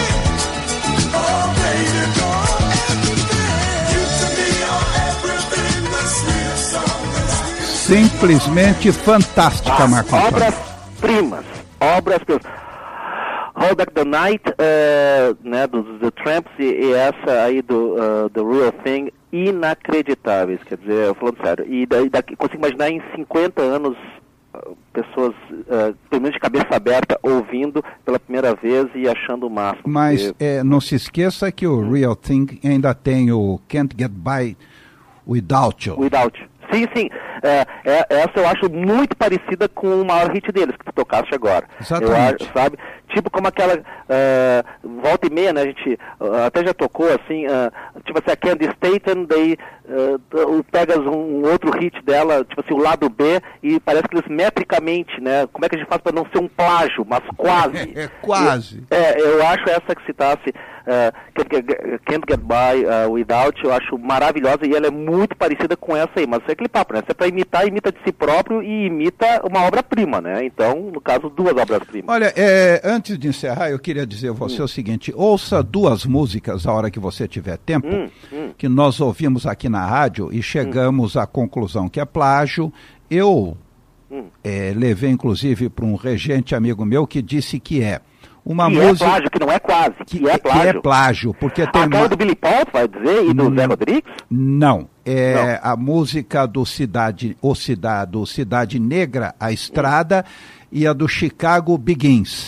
Oh baby, you're everything. You to me are everything, the sweetest song that I can sing. Simplesmente fantástica, Marco Antônio. Obras-primas, obras-primas. Hold Back the Night, uh, né, dos The Tramps, e, e essa aí do uh, The Real Thing, inacreditáveis, quer dizer, falando sério. E daí, daqui, consigo imaginar em cinquenta anos, uh, pessoas, uh, pelo menos de cabeça aberta, ouvindo pela primeira vez e achando o máximo. Mas porque... é, não se esqueça que o Real Thing ainda tem o Can't Get By Without You. Without You. Sim, sim. É, é, essa eu acho muito parecida com o maior hit deles, que tu tocaste agora. Exatamente. Eu acho, sabe? Tipo como aquela uh, volta e meia, né? A gente uh, até já tocou assim, uh, tipo assim, a Candy Staten, daí uh, pegas um, um outro hit dela, tipo assim, o lado B, e parece que eles metricamente, né? Como é que a gente faz para não ser um plágio, mas quase. É, quase. E, é, eu acho essa que citasse uh, Can't, Get, Can't Get By uh, Without, eu acho maravilhosa, e ela é muito parecida com essa aí, mas é aquele papo, né? Se é para imitar, imita de si próprio e imita uma obra-prima, né? Então, no caso, duas obras-primas. Olha, é, antes de encerrar, eu queria dizer a você hum. o seguinte, ouça duas músicas a hora que você tiver tempo, hum, hum. que nós ouvimos aqui na rádio e chegamos hum. à conclusão que é plágio. Eu hum. é, levei, inclusive, para um regente amigo meu que disse que é uma que música... é plágio, que não é quase, que, que é plágio. Que é plágio, porque tem... Aquela uma... do Billy Paul, vai dizer, e do hum, Zé Rodrigues? Não, é não. a música do Cidade, o Cidade, do Cidade Negra, A Estrada, hum. e a do Chicago Begins.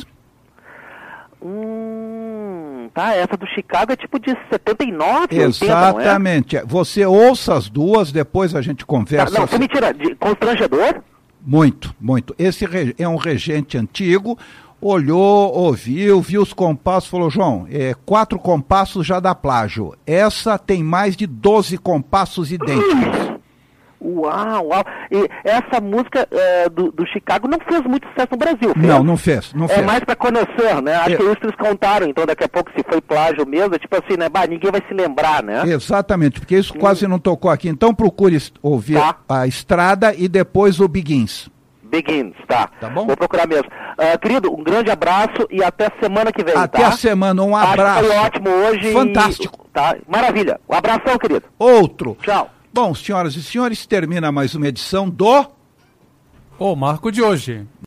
Hum, tá, essa do Chicago é tipo de setenta e nove, exatamente. oitenta, não é? Você ouça as duas, depois a gente conversa. Tá, não, você me tira, de constrangedor? Muito, muito. Esse é um regente antigo, olhou, ouviu, viu os compassos, falou, João, é, quatro compassos já dá plágio. Essa tem mais de doze compassos idênticos. Uau, uau. E essa música é, do, do Chicago não fez muito sucesso no Brasil, fez? Não, não fez, não é fez. mais pra conhecer, né? Acho é. que é isso que eles contaram, então daqui a pouco se foi plágio mesmo, é tipo assim, né? Bah, ninguém vai se lembrar, né? Exatamente, porque isso hum. quase não tocou aqui. Então procure ouvir tá. A Estrada e depois o Begins. Begins, tá. Tá bom? Vou procurar mesmo. Uh, querido, um grande abraço e até semana que vem, Até tá? a semana, um abraço. Acho que foi ótimo hoje. Fantástico. E, tá? Maravilha. Um abração, querido. Outro. Tchau. Bom, senhoras e senhores, termina mais uma edição do... O Marco de Hoje.